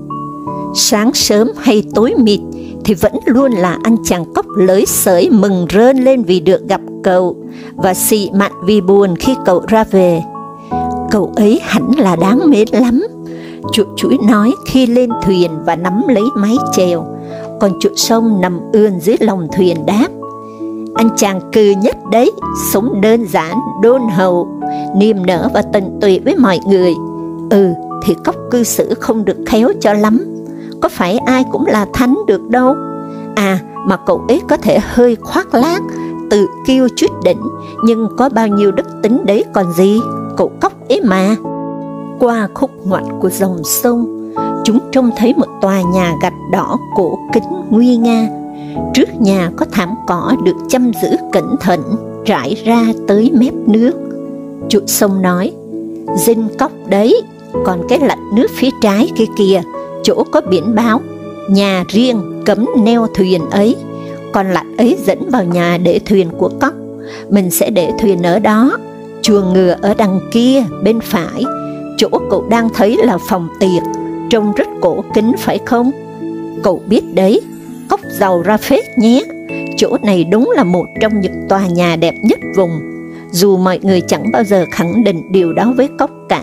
Sáng sớm hay tối mịt thì vẫn luôn là anh chàng Cóc lới sới mừng rơn lên vì được gặp cậu, và xị mặn vì buồn khi cậu ra về. Cậu ấy hẳn là đáng mến lắm, chuột chuỗi nói khi lên thuyền và nắm lấy mái chèo, còn chuột sông nằm ươn dưới lòng thuyền đáp, anh chàng cừ nhất đấy, sống đơn giản, đôn hậu, niềm nở và tận tụy với mọi người. Ừ, thì Cóc cư xử không được khéo cho lắm, có phải ai cũng là thánh được đâu. À, mà cậu ấy có thể hơi khoác lác, tự kiêu chút đỉnh, nhưng có bao nhiêu đức tính đấy còn gì, cậu Cóc ấy mà. Qua khúc ngoặt của dòng sông, chúng trông thấy một tòa nhà gạch đỏ cổ kính nguy nga. Trước nhà có thảm cỏ được chăm giữ cẩn thận, rải ra tới mép nước. Chuột sông nói, dinh Cóc đấy, còn cái lạch nước phía trái kia kìa, chỗ có biển báo, nhà riêng cấm neo thuyền ấy, còn lạch ấy dẫn vào nhà để thuyền của Cóc. Mình sẽ để thuyền ở đó, chuồng ngựa ở đằng kia bên phải, chỗ cậu đang thấy là phòng tiệc, trông rất cổ kính phải không? Cậu biết đấy, Cóc giàu ra phết nhé, chỗ này đúng là một trong những tòa nhà đẹp nhất vùng, dù mọi người chẳng bao giờ khẳng định điều đó với Cóc cả.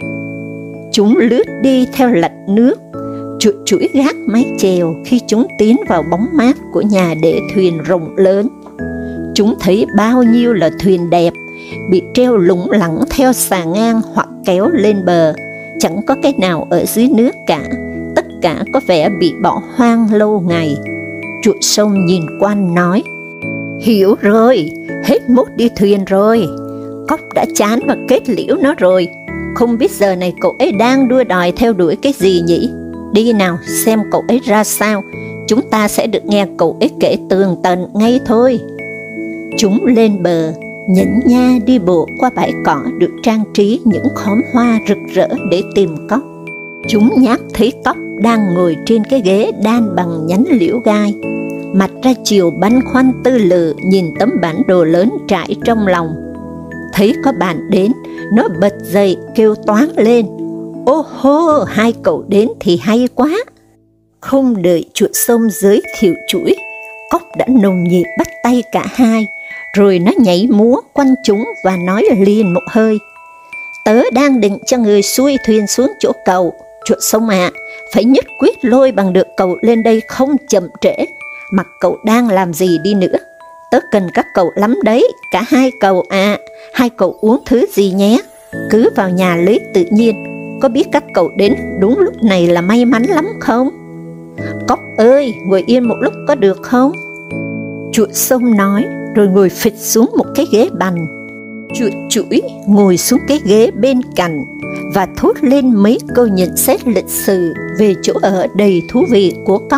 Chúng lướt đi theo lạch nước, chuột chuỗi gác mái chèo khi chúng tiến vào bóng mát của nhà để thuyền rộng lớn. Chúng thấy bao nhiêu là thuyền đẹp, bị treo lủng lẳng theo xà ngang hoặc kéo lên bờ, chẳng có cái nào ở dưới nước cả, tất cả có vẻ bị bỏ hoang lâu ngày. Chuột sông nhìn quanh nói, hiểu rồi, hết mốt đi thuyền rồi, Cóc đã chán và kết liễu nó rồi, không biết giờ này cậu ấy đang đua đòi theo đuổi cái gì nhỉ? Đi nào, xem cậu ấy ra sao, chúng ta sẽ được nghe cậu ấy kể tường tận ngay thôi. Chúng lên bờ, nhẫn nha đi bộ qua bãi cỏ được trang trí những khóm hoa rực rỡ để tìm Cóc. Chúng nhát thấy Cóc đang ngồi trên cái ghế đan bằng nhánh liễu gai, mặt ra chiều băn khoăn tư lự nhìn tấm bản đồ lớn trải trong lòng. Thấy có bạn đến, nó bật dậy kêu toáng lên, ô hô, hai cậu đến thì hay quá. Không đợi chuột sông giới thiệu chuỗi, Cóc đã nồng nhiệt bắt tay cả hai, rồi nó nhảy múa quanh chúng và nói liền một hơi, tớ đang định cho người xuôi thuyền xuống chỗ cầu, chuột sông ạ, à, phải nhất quyết lôi bằng được cậu lên đây không chậm trễ, mặc cậu đang làm gì đi nữa. Tớ cần các cậu lắm đấy, cả hai cậu à, hai cậu uống thứ gì nhé, cứ vào nhà lấy tự nhiên, có biết các cậu đến đúng lúc này là may mắn lắm không? Cóc ơi, ngồi yên một lúc có được không? Chuột sông nói, rồi ngồi phịch xuống một cái ghế bành. Chuột chuỗi ngồi xuống cái ghế bên cạnh và thốt lên mấy câu nhận xét lịch sử về chỗ ở đầy thú vị của Cóc.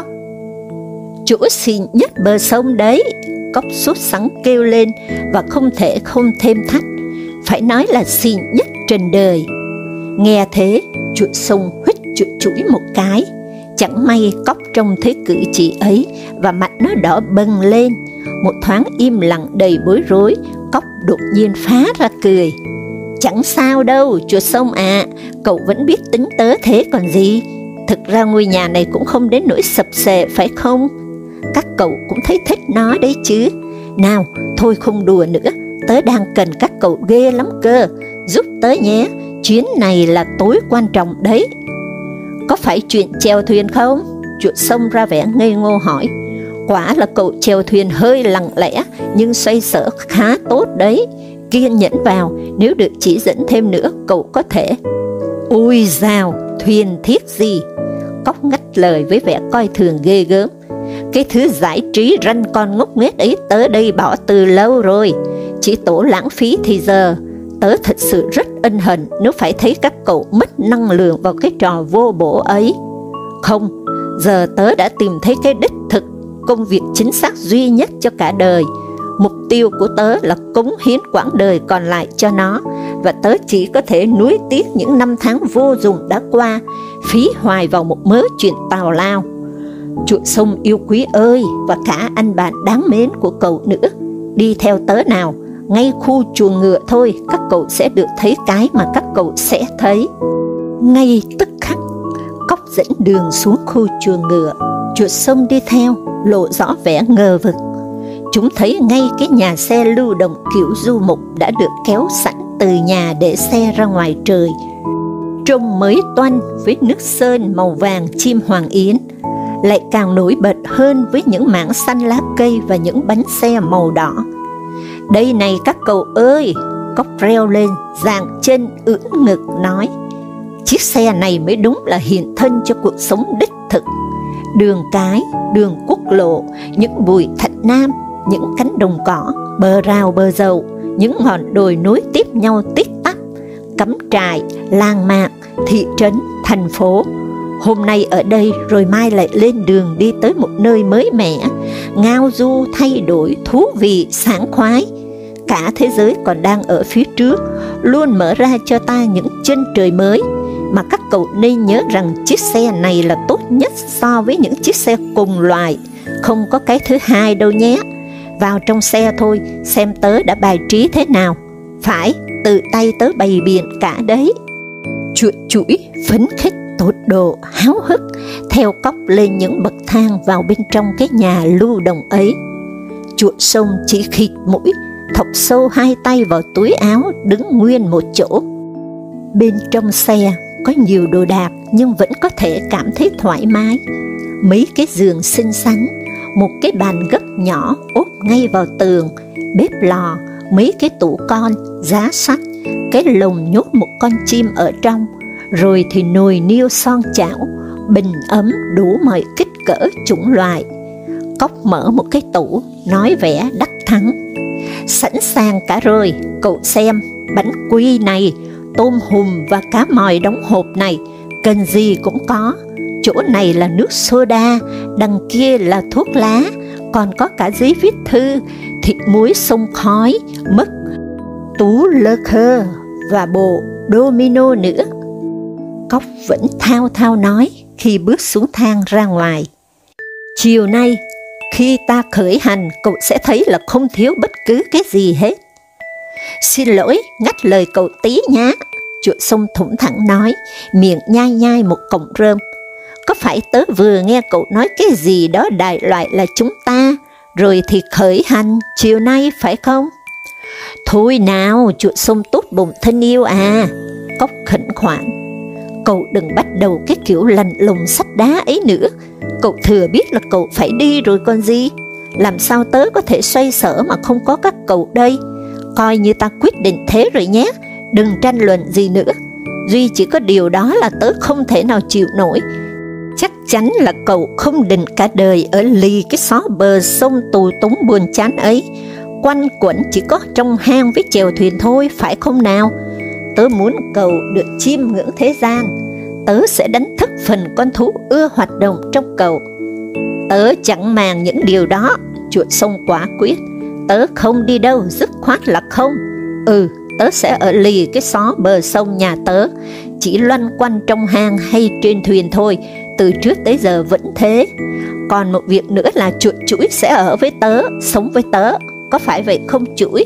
Chỗ xịn nhất bờ sông đấy, Cóc sốt sắng kêu lên và không thể không thêm thắt, phải nói là xịn nhất trần đời. Nghe thế, chuột sông huýt chuột chuỗi một cái, chẳng may Cóc trông thấy cử chỉ ấy và mặt nó đỏ bừng lên. Một thoáng im lặng đầy bối rối, Cóc đột nhiên phá ra cười. Chẳng sao đâu, chuột sông à, cậu vẫn biết tính tớ thế còn gì. Thực ra ngôi nhà này cũng không đến nỗi sập xệ phải không? Các cậu cũng thấy thích nó đấy chứ. Nào, thôi không đùa nữa, tớ đang cần các cậu ghê lắm cơ, giúp tớ nhé, chuyến này là tối quan trọng đấy. Có phải chuyện chèo thuyền không? Chuột sông ra vẻ ngây ngô hỏi. Quả là cậu chèo thuyền hơi lặng lẽ, nhưng xoay sở khá tốt đấy. Kiên nhẫn vào, nếu được chỉ dẫn thêm nữa, cậu có thể. Ui dào, thuyền thiết gì? Cóc ngắt lời với vẻ coi thường ghê gớm. Cái thứ giải trí ranh con ngốc nghếch ấy tớ đây bỏ từ lâu rồi, chỉ tổ lãng phí thì giờ. Tớ thật sự rất ân hận nếu phải thấy các cậu mất năng lượng vào cái trò vô bổ ấy. Không, giờ tớ đã tìm thấy cái đích thực, công việc chính xác duy nhất cho cả đời. Mục tiêu của tớ là cống hiến quãng đời còn lại cho nó, và tớ chỉ có thể nuối tiếc những năm tháng vô dụng đã qua, phí hoài vào một mớ chuyện tào lao. Chuột sông yêu quý ơi, và cả anh bạn đáng mến của cậu nữa, đi theo tớ nào, ngay khu chuồng ngựa thôi, các cậu sẽ được thấy cái mà các cậu sẽ thấy. Ngay tức khắc, Cóc dẫn đường xuống khu chuồng ngựa, chuột sông đi theo, lộ rõ vẻ ngờ vực. Chúng thấy ngay cái nhà xe lưu động kiểu du mục đã được kéo sẵn từ nhà để xe ra ngoài trời, trông mới toanh với nước sơn màu vàng chim hoàng yến, lại càng nổi bật hơn với những mảng xanh lá cây và những bánh xe màu đỏ. Đây này các cậu ơi, Cóc reo lên, giang chân ưỡn ngực nói, chiếc xe này mới đúng là hiện thân cho cuộc sống đích thực. Đường cái, đường quốc lộ, những bụi thạch nam, những cánh đồng cỏ, bờ rào bờ dầu, những ngọn đồi nối tiếp nhau tít tắp, cắm trại, làng mạc, thị trấn, thành phố. Hôm nay ở đây rồi mai lại lên đường đi tới một nơi mới mẻ, ngao du thay đổi, thú vị, sảng khoái. Cả thế giới còn đang ở phía trước, luôn mở ra cho ta những chân trời mới, mà các cậu nên nhớ rằng chiếc xe này là tốt nhất so với những chiếc xe cùng loại, không có cái thứ hai đâu nhé. Vào trong xe thôi, xem tớ đã bài trí thế nào. Phải, tự tay tớ bày biện cả đấy. Chuột chũi phấn khích tột độ háo hức theo Cóc lên những bậc thang vào bên trong cái nhà lưu động ấy. Chuột sông chỉ khịt mũi, thọc sâu hai tay vào túi áo, đứng nguyên một chỗ. Bên trong xe có nhiều đồ đạc nhưng vẫn có thể cảm thấy thoải mái. Mấy cái giường xinh xắn, một cái bàn gấp nhỏ ốp ngay vào tường, bếp lò, mấy cái tủ con, giá sách, cái lồng nhốt một con chim ở trong, rồi thì nồi niêu son chảo, bình ấm đủ mọi kích cỡ chủng loại. Cóc mở một cái tủ, nói vẻ đắc thắng. Sẵn sàng cả rồi, cậu xem, bánh quy này, tôm hùm và cá mòi đóng hộp này, cần gì cũng có. Chỗ này là nước soda, đằng kia là thuốc lá, còn có cả giấy viết thư, thịt muối xông khói, mứt, tú lơ khơ và bộ domino nữa. Cóc vẫn thao thao nói khi bước xuống thang ra ngoài. Chiều nay, khi ta khởi hành, cậu sẽ thấy là không thiếu bất cứ cái gì hết. Xin lỗi, ngắt lời cậu tí nhá, chuột sông thủng thẳng nói, miệng nhai nhai một cọng rơm. Có phải tớ vừa nghe cậu nói cái gì đó đại loại là chúng ta, rồi thì khởi hành chiều nay phải không? Thôi nào, chuột sông tốt bụng thân yêu à, Cóc khẩn khoản. Cậu đừng bắt đầu cái kiểu lằn lùng sắt đá ấy nữa, cậu thừa biết là cậu phải đi rồi còn gì. Làm sao tớ có thể xoay sở mà không có các cậu đây? Coi như ta quyết định thế rồi nhé, đừng tranh luận gì nữa. Duy chỉ có điều đó là tớ không thể nào chịu nổi. Chắc chắn là cậu không định cả đời ở lì cái xó bờ sông tù túng buồn chán ấy, quanh quẩn chỉ có trong hang với chèo thuyền thôi, phải không nào? Tớ muốn cậu được chiêm ngưỡng thế gian, tớ sẽ đánh thức phần con thú ưa hoạt động trong cậu. Tớ chẳng màng những điều đó, chuột sông quả quyết. Tớ không đi đâu, dứt khoát là không. Ừ, tớ sẽ ở lì cái xó bờ sông nhà tớ, chỉ loanh quanh trong hang hay trên thuyền thôi, từ trước tới giờ vẫn thế. Còn một việc nữa là chuột chũi sẽ ở với tớ, sống với tớ, có phải vậy không chũi?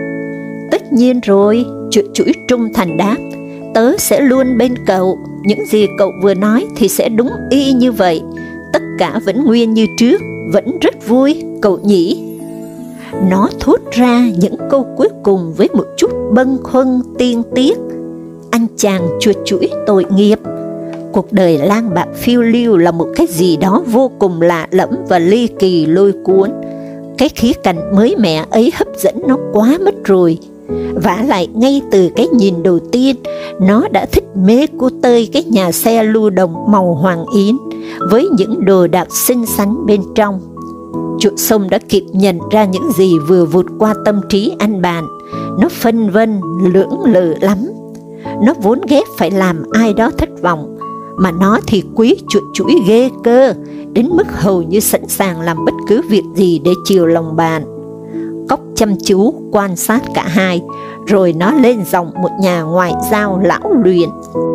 Tất nhiên rồi, chuột chũi trung thành đáp, tớ sẽ luôn bên cậu, những gì cậu vừa nói thì sẽ đúng y như vậy, tất cả vẫn nguyên như trước, vẫn rất vui, cậu nhỉ? Nó thốt ra những câu cuối cùng với một chút bâng khuâng tiên tiếc. Anh chàng chuột chũi tội nghiệp. Cuộc đời lang bạc phiêu lưu là một cái gì đó vô cùng lạ lẫm và ly kỳ lôi cuốn. Cái khía cạnh mới mẻ ấy hấp dẫn nó quá mất rồi. Vả lại ngay từ cái nhìn đầu tiên, nó đã thích mê cô tơi cái nhà xe lưu động màu hoàng yến với những đồ đạc xinh xắn bên trong. Chuột sông đã kịp nhận ra những gì vừa vụt qua tâm trí anh bạn. Nó phân vân, lưỡng lự lắm. Nó vốn ghét phải làm ai đó thất vọng, mà nó thì quý chuột chuỗi ghê cơ, đến mức hầu như sẵn sàng làm bất cứ việc gì để chiều lòng bạn. Cóc chăm chú quan sát cả hai, rồi nó lên giọng một nhà ngoại giao lão luyện.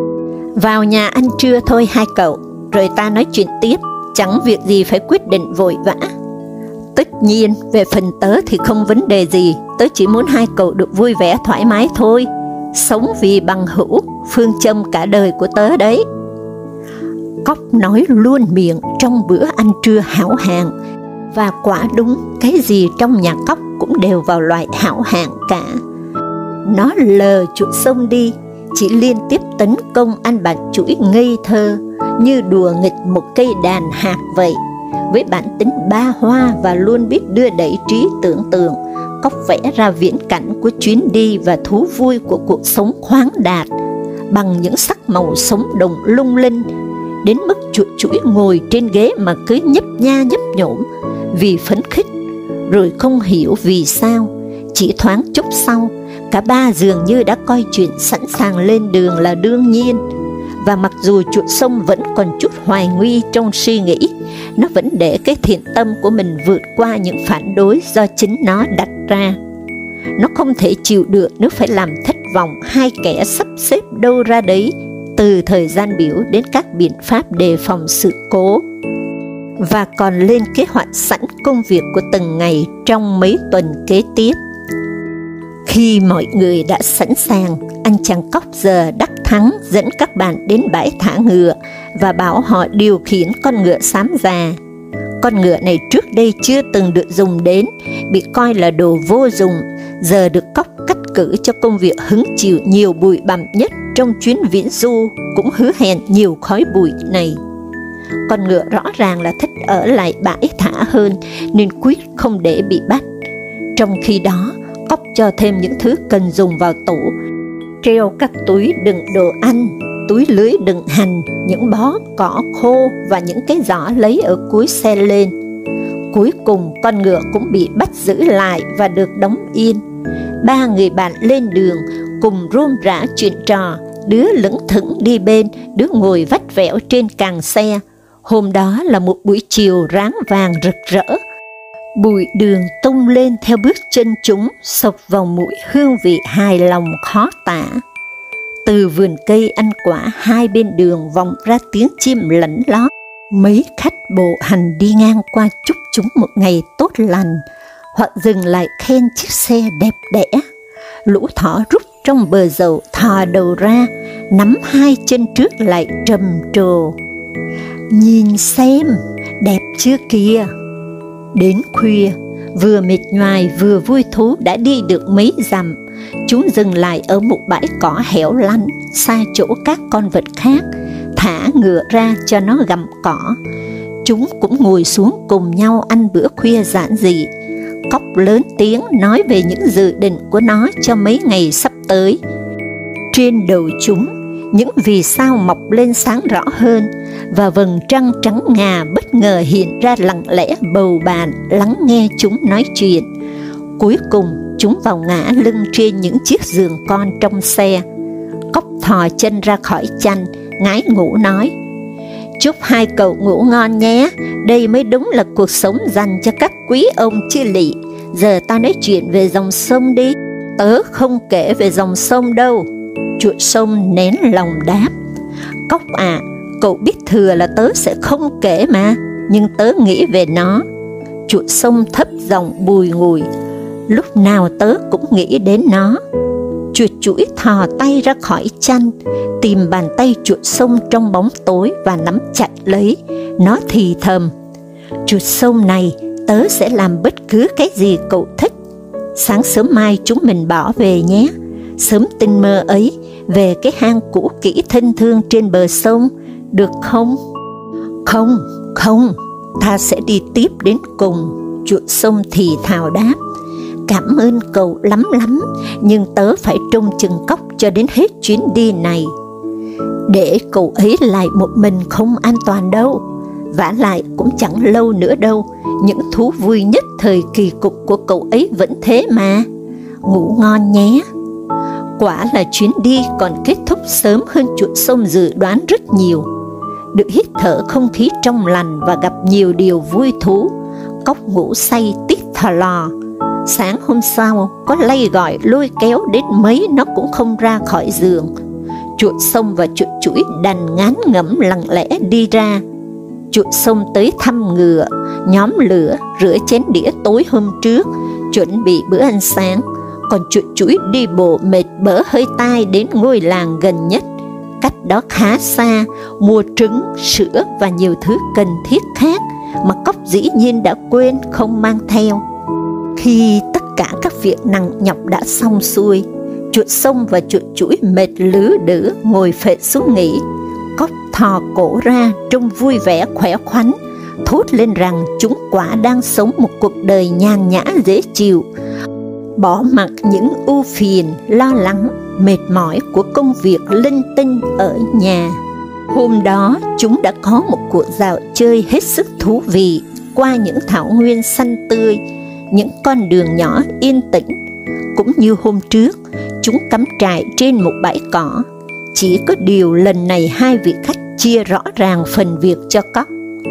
Vào nhà ăn trưa thôi hai cậu, rồi ta nói chuyện tiếp, chẳng việc gì phải quyết định vội vã. Tất nhiên, về phần tớ thì không vấn đề gì, tớ chỉ muốn hai cậu được vui vẻ thoải mái thôi. Sống vì bằng hữu, phương châm cả đời của tớ đấy. Cóc nói luôn miệng trong bữa ăn trưa hảo hạng, và quả đúng cái gì trong nhà Cóc cũng đều vào loại hảo hạng cả. Nó lờ chuột sông đi, chỉ liên tiếp tấn công anh bạn chuỗi ngây thơ, như đùa nghịch một cây đàn hạt vậy. Với bản tính ba hoa và luôn biết đưa đẩy trí tưởng tượng, Cóc vẽ ra viễn cảnh của chuyến đi và thú vui của cuộc sống khoáng đạt, bằng những sắc màu sống động lung linh, đến mức chuột chuỗi ngồi trên ghế mà cứ nhấp nha nhấp nhổm vì phấn khích, rồi không hiểu vì sao, chỉ thoáng chốc sau, cả ba dường như đã coi chuyện sẵn sàng lên đường là đương nhiên. Và mặc dù chuột sông vẫn còn chút hoài nghi trong suy nghĩ, nó vẫn để cái thiện tâm của mình vượt qua những phản đối do chính nó đặt ra. Nó không thể chịu được nếu phải làm thất vọng hai kẻ sắp xếp đâu ra đấy, từ thời gian biểu đến các biện pháp đề phòng sự cố, và còn lên kế hoạch sẵn công việc của từng ngày trong mấy tuần kế tiếp. Khi mọi người đã sẵn sàng, anh chàng Cóc giờ đắc thắng dẫn các bạn đến bãi thả ngựa và bảo họ điều khiển con ngựa xám già. Con ngựa này trước đây chưa từng được dùng đến, bị coi là đồ vô dụng, giờ được Cóc cắt cử cho công việc hứng chịu nhiều bụi bặm nhất trong chuyến viễn du, cũng hứa hẹn nhiều khói bụi này. Con ngựa rõ ràng là thích ở lại bãi thả hơn, nên quyết không để bị bắt. Trong khi đó, Cóc cho thêm những thứ cần dùng vào tủ, treo các túi đựng đồ ăn, túi lưới đựng hành, những bó cỏ khô và những cái giỏ lấy ở cuối xe lên. Cuối cùng con ngựa cũng bị bắt giữ lại và được đóng yên. Ba người bạn lên đường cùng rôm rả chuyện trò, đứa lững thững đi bên, đứa ngồi vắt vẻo trên càng xe. Hôm đó là một buổi chiều ráng vàng rực rỡ. Bụi đường tung lên theo bước chân chúng, xộc vào mũi hương vị hài lòng khó tả. Từ vườn cây ăn quả hai bên đường vọng ra tiếng chim lẫn lót. Mấy khách bộ hành đi ngang qua chúc chúng một ngày tốt lành, hoặc dừng lại khen chiếc xe đẹp đẽ. Lũ thỏ rút trong bờ dầu thò đầu ra, nắm hai chân trước lại trầm trồ. Nhìn xem, đẹp chưa kìa. Đến khuya, vừa mệt nhoài vừa vui thú đã đi được mấy dặm, chúng dừng lại ở một bãi cỏ hẻo lánh, xa chỗ các con vật khác, thả ngựa ra cho nó gặm cỏ. Chúng cũng ngồi xuống cùng nhau ăn bữa khuya giản dị. Cóc lớn tiếng nói về những dự định của nó cho mấy ngày sắp tới. Trên đầu chúng, những vì sao mọc lên sáng rõ hơn, và vầng trăng trắng ngà bất ngờ hiện ra lặng lẽ bầu bàn lắng nghe chúng nói chuyện. Cuối cùng chúng vào ngã lưng trên những chiếc giường con trong xe. Cóc thò chân ra khỏi chăn, ngái ngủ nói: chúc hai cậu ngủ ngon nhé, đây mới đúng là cuộc sống dành cho các quý ông chứ lị. Giờ ta nói chuyện về dòng sông đi. Tớ không kể về dòng sông đâu. Chuột sông nén lòng đáp: Cóc à, cậu biết thừa là tớ sẽ không kể mà, nhưng tớ nghĩ về nó. Chuột sông thấp giọng bùi ngùi: lúc nào tớ cũng nghĩ đến nó. Chuột chuỗi thò tay ra khỏi chăn, tìm bàn tay chuột sông trong bóng tối và nắm chặt lấy. Nó thì thầm: chuột sông này, tớ sẽ làm bất cứ cái gì cậu thích, Sáng sớm mai chúng mình bỏ về nhé. Sớm tinh mơ ấy, về cái hang cũ kỹ thân thương trên bờ sông, được không? Không, không, ta sẽ đi tiếp đến cùng, chuột sông thì thào đáp. Cảm ơn cậu lắm lắm, nhưng tớ phải trông chừng Cóc cho đến hết chuyến đi này. Để cậu ấy lại một mình không an toàn đâu, vả lại cũng chẳng lâu nữa đâu, những thú vui nhất thời kỳ cục của cậu ấy vẫn thế mà. Ngủ ngon nhé. Quả là chuyến đi còn kết thúc sớm hơn chuột sông dự đoán rất nhiều. Được hít thở không khí trong lành và gặp nhiều điều vui thú, Cóc ngủ say tít thò lò. Sáng hôm sau, có lay gọi lôi kéo đến mấy nó cũng không ra khỏi giường. Chuột sông và chuột chuỗi đành ngán ngẩm lặng lẽ đi ra. Chuột sông tới thăm ngựa, nhóm lửa, rửa chén đĩa tối hôm trước, chuẩn bị bữa ăn sáng. Còn chuột chuỗi đi bộ mệt bở hơi tai đến ngôi làng gần nhất, cách đó khá xa, mua trứng, sữa và nhiều thứ cần thiết khác mà Cóc dĩ nhiên đã quên không mang theo. Khi tất cả các việc nặng nhọc đã xong xuôi, chuột sông và chuột chuỗi mệt lứ đử ngồi phệ xuống nghỉ. Cóc thò cổ ra trông vui vẻ khỏe khoắn, thốt lên rằng chúng quả đang sống một cuộc đời nhàn nhã dễ chịu, bỏ mặc những ưu phiền, lo lắng, mệt mỏi của công việc linh tinh ở nhà. Hôm đó, chúng đã có một cuộc dạo chơi hết sức thú vị qua những thảo nguyên xanh tươi, những con đường nhỏ yên tĩnh. Cũng như hôm trước, chúng cắm trại trên một bãi cỏ. Chỉ có điều lần này hai vị khách chia rõ ràng phần việc cho Cóc.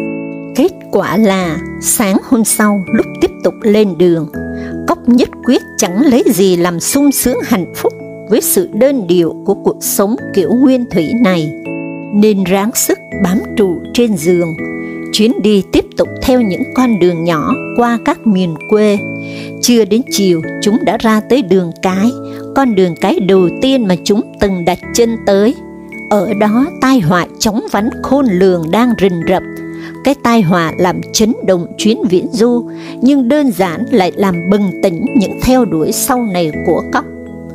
Kết quả là sáng hôm sau lúc tiếp tục lên đường, Cóc nhất quyết chẳng lấy gì làm sung sướng hạnh phúc với sự đơn điệu của cuộc sống kiểu nguyên thủy này, nên ráng sức bám trụ trên giường. Chuyến đi tiếp tục theo những con đường nhỏ qua các miền quê. Chưa đến chiều, chúng đã ra tới đường cái, con đường cái đầu tiên mà chúng từng đặt chân tới. Ở đó tai họa chóng vánh khôn lường đang rình rập. Cái tai họa làm chấn động chuyến viễn du, nhưng đơn giản lại làm bừng tỉnh những theo đuổi sau này của Cóc.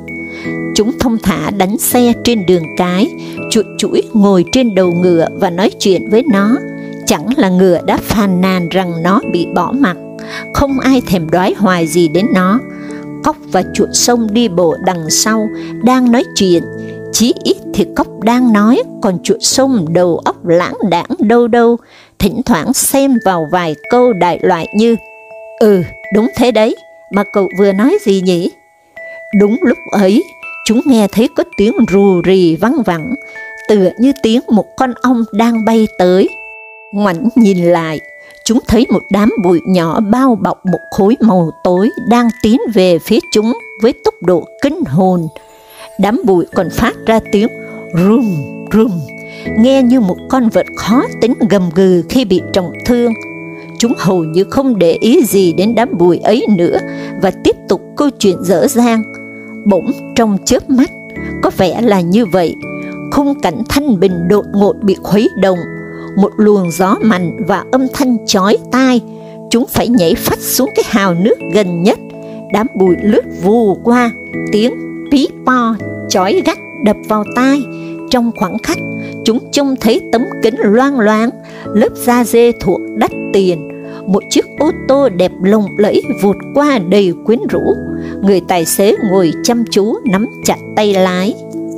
Chúng thông thả đánh xe trên đường cái, chuột chuỗi ngồi trên đầu ngựa và nói chuyện với nó. Chẳng là ngựa đã phàn nàn rằng nó bị bỏ mặc, không ai thèm đoái hoài gì đến nó. Cóc và chuột sông đi bộ đằng sau, đang nói chuyện. Chí ít thì Cóc đang nói, còn chuột sông đầu óc lãng đãng đâu đâu, thỉnh thoảng xen vào vài câu đại loại như: Ừ, đúng thế đấy, mà cậu vừa nói gì nhỉ? Đúng lúc ấy, chúng nghe thấy có tiếng rù rì văng vẳng, tựa như tiếng một con ong đang bay tới. Ngoảnh nhìn lại, chúng thấy một đám bụi nhỏ bao bọc một khối màu tối đang tiến về phía chúng với tốc độ kinh hồn. Đám bụi còn phát ra tiếng rum rum, nghe như một con vật khó tính gầm gừ khi bị trọng thương. Chúng hầu như không để ý gì đến đám bụi ấy nữa và tiếp tục câu chuyện dở dang. Bỗng trong chớp mắt, có vẻ là như vậy, khung cảnh thanh bình đột ngột bị khuấy động. Một luồng gió mạnh và âm thanh chói tai, chúng phải nhảy phắt xuống cái hào nước gần nhất. Đám bụi lướt vù qua, tiếng pí po chói gắt đập vào tai. Trong khoảng khắc, chúng trông thấy tấm kính loang loáng, lớp da dê thuộc đắt tiền. Một chiếc ô tô đẹp lộng lẫy vụt qua đầy quyến rũ. Người tài xế ngồi chăm chú nắm chặt tay lái.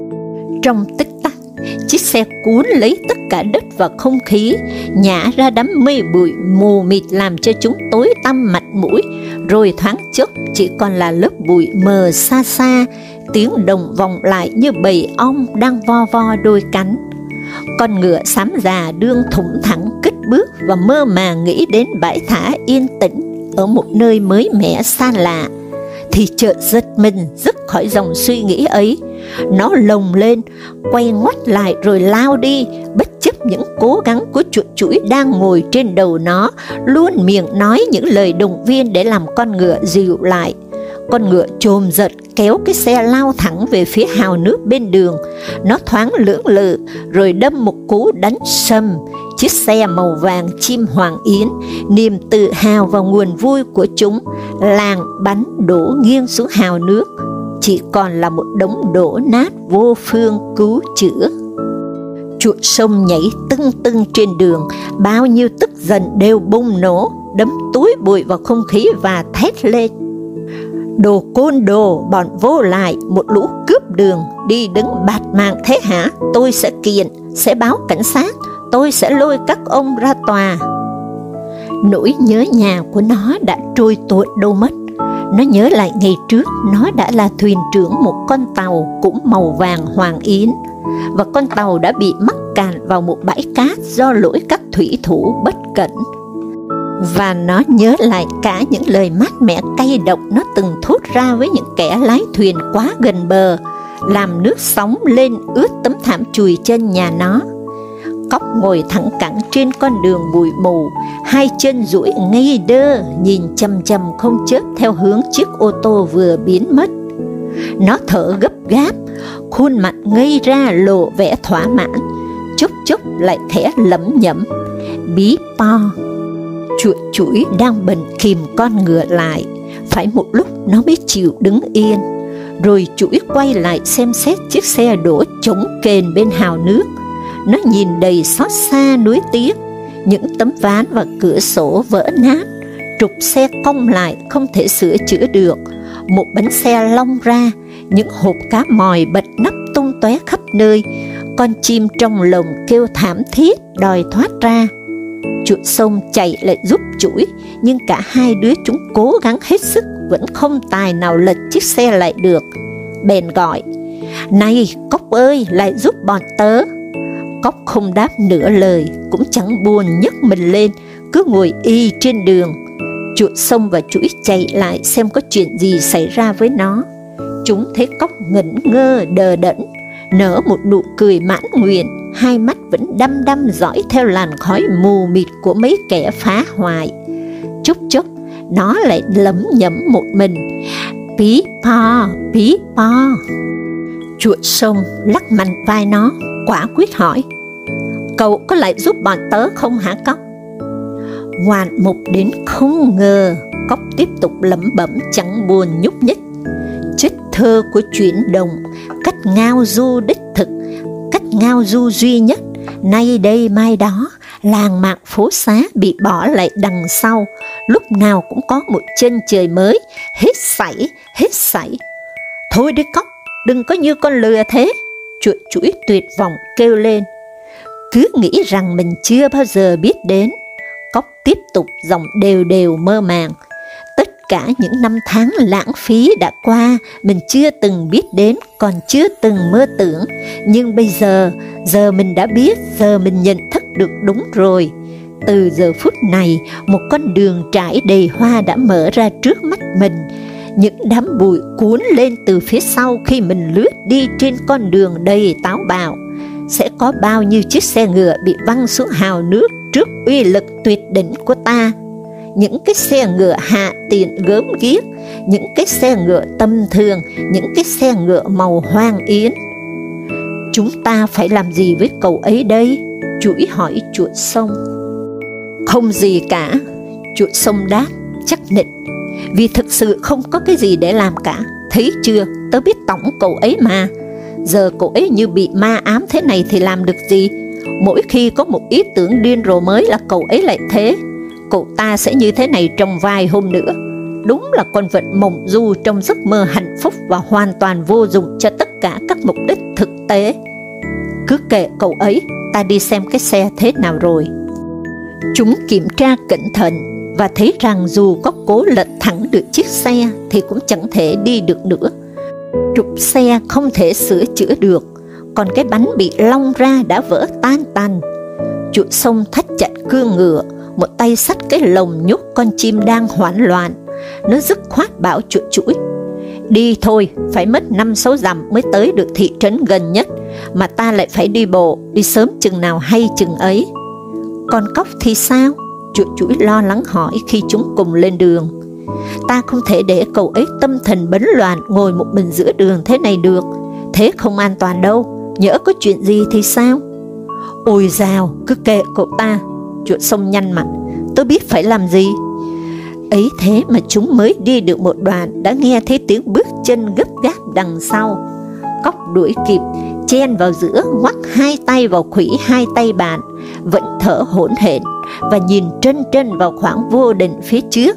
Trong tích tắc, chiếc xe cuốn lấy tất cả đất và không khí, nhả ra đám mây bụi mù mịt làm cho chúng tối tăm mặt mũi, rồi thoáng chốc chỉ còn là lớp bụi mờ xa xa, tiếng đồng vọng lại như bầy ong đang vo vo đôi cánh. Con ngựa xám già đương thủng thẳng cất bước và mơ màng nghĩ đến bãi thả yên tĩnh ở một nơi mới mẻ xa lạ, thì chợt giật mình dứt khỏi dòng suy nghĩ ấy. Nó lồng lên, quay ngoắt lại rồi lao đi, bất chấp những cố gắng của chuột chuỗi đang ngồi trên đầu nó, luôn miệng nói những lời động viên để làm con ngựa dịu lại. Con ngựa chồm giật kéo cái xe lao thẳng về phía hào nước bên đường. Nó thoáng lưỡng lự rồi đâm một cú đánh sầm, chiếc xe màu vàng chim hoàng yến, niềm tự hào và nguồn vui của chúng, làng bắn đổ nghiêng xuống hào nước, chỉ còn là một đống đổ nát vô phương cứu chữa. Chuột sông nhảy tưng tưng trên đường, bao nhiêu tức giận đều bùng nổ, đấm túi bụi vào không khí và thét lên: đồ côn đồ, bọn vô lại, một lũ cướp đường, đi đứng bạt mạng thế hả? Tôi sẽ kiện, sẽ báo cảnh sát, tôi sẽ lôi các ông ra tòa. Nỗi nhớ nhà của nó đã trôi tuột đâu mất. Nó nhớ lại ngày trước nó đã là thuyền trưởng một con tàu cũng màu vàng hoàng yến, và con tàu đã bị mắc cạn vào một bãi cát do lỗi các thủy thủ bất cẩn. Và nó nhớ lại cả những lời mát mẻ cay độc nó từng thốt ra với những kẻ lái thuyền quá gần bờ, làm nước sóng lên ướt tấm thảm chùi chân nhà nó. Cóc ngồi thẳng cẳng trên con đường bụi mù, hai chân duỗi ngây đơ, nhìn chằm chằm không chớp theo hướng chiếc ô tô vừa biến mất. Nó thở gấp gáp, khuôn mặt ngây ra lộ vẻ thỏa mãn, chốc chốc lại khẽ lẩm nhẩm: bí po. Chuột chũi đang bần kìm con ngựa lại, phải một lúc nó mới chịu đứng yên. Rồi chũi quay lại xem xét chiếc xe đổ trống kềnh bên hào nước. Nó nhìn đầy xót xa nuối tiếc, những tấm ván và cửa sổ vỡ nát, trục xe cong lại không thể sửa chữa được, một bánh xe long ra, những hộp cá mòi bật nắp tung tóe khắp nơi, con chim trong lồng kêu thảm thiết đòi thoát ra. Chuột sông chạy lại giúp chũi, nhưng cả hai đứa chúng cố gắng hết sức vẫn không tài nào lật chiếc xe lại được. Bèn gọi: này Cóc ơi, lại giúp bọn tớ. Cóc không đáp nửa lời, cũng chẳng buồn nhấc mình lên, cứ ngồi y trên đường. Chuột sông và chũi chạy lại xem có chuyện gì xảy ra với nó. Chúng thấy Cóc ngẩn ngơ đờ đẫn, nở một nụ cười mãn nguyện, hai mắt vẫn đăm đăm dõi theo làn khói mù mịt của mấy kẻ phá hoại. Chốc chốc nó lại lẩm nhẩm một mình: pí po, pí po. Chuột sông lắc mạnh vai nó, quả quyết hỏi: cậu có lại giúp bọn tớ không hả Cóc? Ngoạn mục đến không ngờ, Cóc tiếp tục lẩm bẩm chẳng buồn nhúc nhích. Chất thơ của chuyển đồng, cách ngao du đích thực, cách ngao du duy nhất, nay đây mai đó, làng mạc phố xá bị bỏ lại đằng sau, lúc nào cũng có một chân trời mới, hết sảy, hết sảy. Thôi đi Cóc, đừng có như con lừa thế, chuột chũi tuyệt vọng kêu lên. Cứ nghĩ rằng mình chưa bao giờ biết đến. Cóc tiếp tục giọng đều đều mơ màng. Tất cả những năm tháng lãng phí đã qua, mình chưa từng biết đến, còn chưa từng mơ tưởng. Nhưng bây giờ, giờ mình đã biết, giờ mình nhận thức được đúng rồi. Từ giờ phút này, một con đường trải đầy hoa đã mở ra trước mắt mình. Những đám bụi cuốn lên từ phía sau khi mình lướt đi trên con đường đầy táo bạo. Sẽ có bao nhiêu chiếc xe ngựa bị văng xuống hào nước trước uy lực tuyệt đỉnh của ta. Những cái xe ngựa hạ tiện gớm ghiếc, những cái xe ngựa tầm thường, những cái xe ngựa màu hoang yến. Chúng ta phải làm gì với cậu ấy đây? Chũi hỏi chuột sông. Không gì cả, chuột sông đáp chắc nịch, vì thực sự không có cái gì để làm cả. Thấy chưa, tớ biết tổng cậu ấy mà. Giờ cậu ấy như bị ma ám thế này thì làm được gì? Mỗi khi có một ý tưởng điên rồ mới là cậu ấy lại thế. Cậu ta sẽ như thế này trong vài hôm nữa. Đúng là con vật mộng du trong giấc mơ hạnh phúc và hoàn toàn vô dụng cho tất cả các mục đích thực tế. Cứ kệ cậu ấy, ta đi xem cái xe thế nào rồi. Chúng kiểm tra cẩn thận và thấy rằng dù có cố lật thẳng được chiếc xe thì cũng chẳng thể đi được nữa. Trục xe không thể sửa chữa được, còn cái bánh bị long ra đã vỡ tan tành. Chuột sông thắt chặt cương ngựa, một tay xách cái lồng nhốt con chim đang hoảng loạn. Nó dứt khoát bảo chuột chũi: đi thôi, phải mất năm sáu dặm mới tới được thị trấn gần nhất, mà ta lại phải đi bộ, đi sớm chừng nào hay chừng ấy. Còn Cóc thì sao? Chuột chũi lo lắng hỏi khi chúng cùng lên đường. Ta không thể để cậu ấy tâm thần bấn loạn ngồi một mình giữa đường thế này được, thế không an toàn đâu, nhỡ có chuyện gì thì sao? Ôi dào, cứ kệ cậu ta. Chuột sông nhăn mặt. Tớ biết phải làm gì. Ấy thế mà chúng mới đi được một đoạn đã nghe thấy tiếng bước chân gấp gáp đằng sau. Cóc đuổi kịp, chen vào giữa, ngoắc hai tay vào khuỷu hai tay bạn, vẫn thở hổn hển và nhìn trân trân vào khoảng vô định phía trước.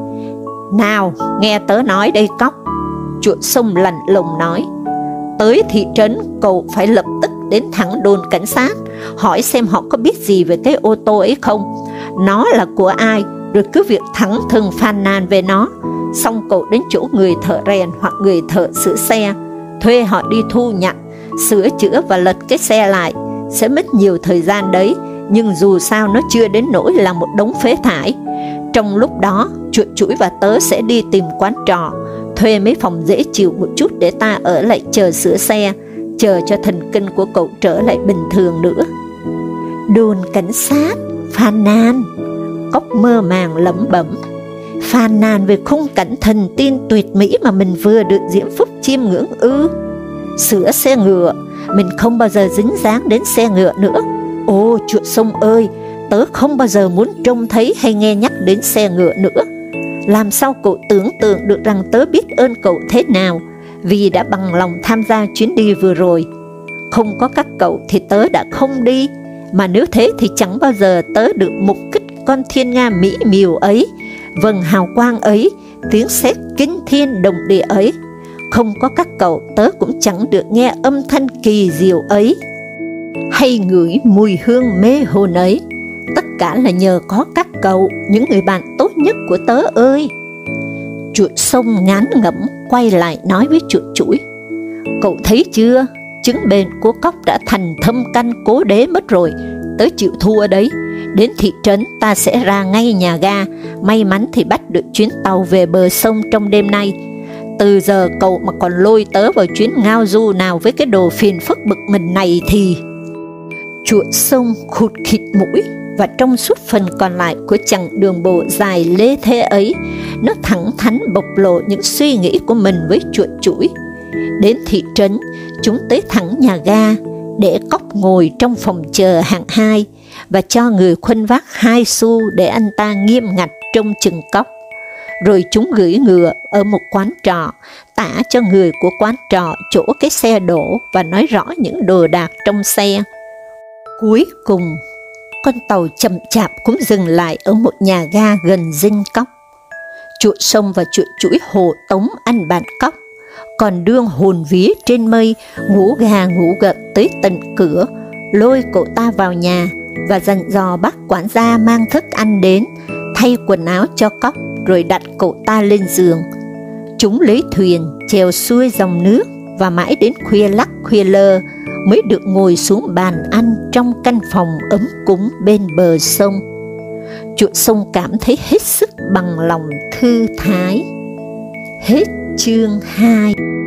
Nào, nghe tớ nói đây Cóc. Chuột sông lạnh lùng nói. Tới thị trấn cậu phải lập tức đến thẳng đồn cảnh sát, hỏi xem họ có biết gì về cái ô tô ấy không, nó là của ai, rồi cứ việc thẳng thừng phàn nàn về nó. Xong cậu đến chỗ người thợ rèn hoặc người thợ sửa xe, thuê họ đi thu nhặt, sửa chữa và lật cái xe lại. Sẽ mất nhiều thời gian đấy, nhưng dù sao nó chưa đến nỗi là một đống phế thải. Trong lúc đó, chuột chuỗi và tớ sẽ đi tìm quán trọ, thuê mấy phòng dễ chịu một chút để ta ở lại chờ sửa xe, chờ cho thần kinh của cậu trở lại bình thường nữa. Đồn cảnh sát, phàn nàn. Cóc mơ màng lẩm bẩm. Phàn nàn về khung cảnh thần tiên tuyệt mỹ mà mình vừa được Diễm Phúc chiêm ngưỡng ư? Sửa xe ngựa, mình không bao giờ dính dáng đến xe ngựa nữa. Ô chuột sông ơi, tớ không bao giờ muốn trông thấy hay nghe nhắc đến xe ngựa nữa. Làm sao cậu tưởng tượng được rằng tớ biết ơn cậu thế nào vì đã bằng lòng tham gia chuyến đi vừa rồi. Không có các cậu thì tớ đã không đi, mà nếu thế thì chẳng bao giờ tớ được mục kích con thiên nga mỹ miều ấy, vầng hào quang ấy, tiếng sét kinh thiên động địa ấy. Không có các cậu tớ cũng chẳng được nghe âm thanh kỳ diệu ấy, hay ngửi mùi hương mê hồn ấy. Tất cả là nhờ có các cậu, những người bạn tốt nhất của tớ ơi. Chuột sông ngán ngẩm quay lại nói với chuột chuỗi. Cậu thấy chưa, chứng bền của Cóc đã thành thâm căn cố đế mất rồi. Tớ chịu thua đấy. Đến thị trấn ta sẽ ra ngay nhà ga, may mắn thì bắt được chuyến tàu về bờ sông trong đêm nay. Từ giờ cậu mà còn lôi tớ vào chuyến ngao du nào với cái đồ phiền phức bực mình này thì... Chuột sông khụt khịt mũi, và trong suốt phần còn lại của chặng đường bộ dài lê thê ấy, nó thẳng thắn bộc lộ những suy nghĩ của mình với chuột chuỗi. Đến thị trấn, chúng tới thẳng nhà ga, để Cóc ngồi trong phòng chờ hạng hai, và cho người khuân vác hai xu để anh ta nghiêm ngặt trông chừng Cóc. Rồi chúng gửi ngựa ở một quán trọ, tả cho người của quán trọ chỗ cái xe đổ và nói rõ những đồ đạc trong xe. Cuối cùng, con tàu chậm chạp cũng dừng lại ở một nhà ga gần dinh Cóc. Chuột sông và chuột chuỗi hộ tống anh bạn Cóc, còn đương hồn vía trên mây, ngủ gà ngủ gật tới tận cửa, lôi cậu ta vào nhà và dặn dò bác quản gia mang thức ăn đến, thay quần áo cho Cóc, rồi đặt cậu ta lên giường. Chúng lấy thuyền chèo xuôi dòng nước và mãi đến khuya lắc khuya lơ mới được ngồi xuống bàn ăn trong căn phòng ấm cúng bên bờ sông. Chuột sông cảm thấy hết sức bằng lòng thư thái. Hết chương hai.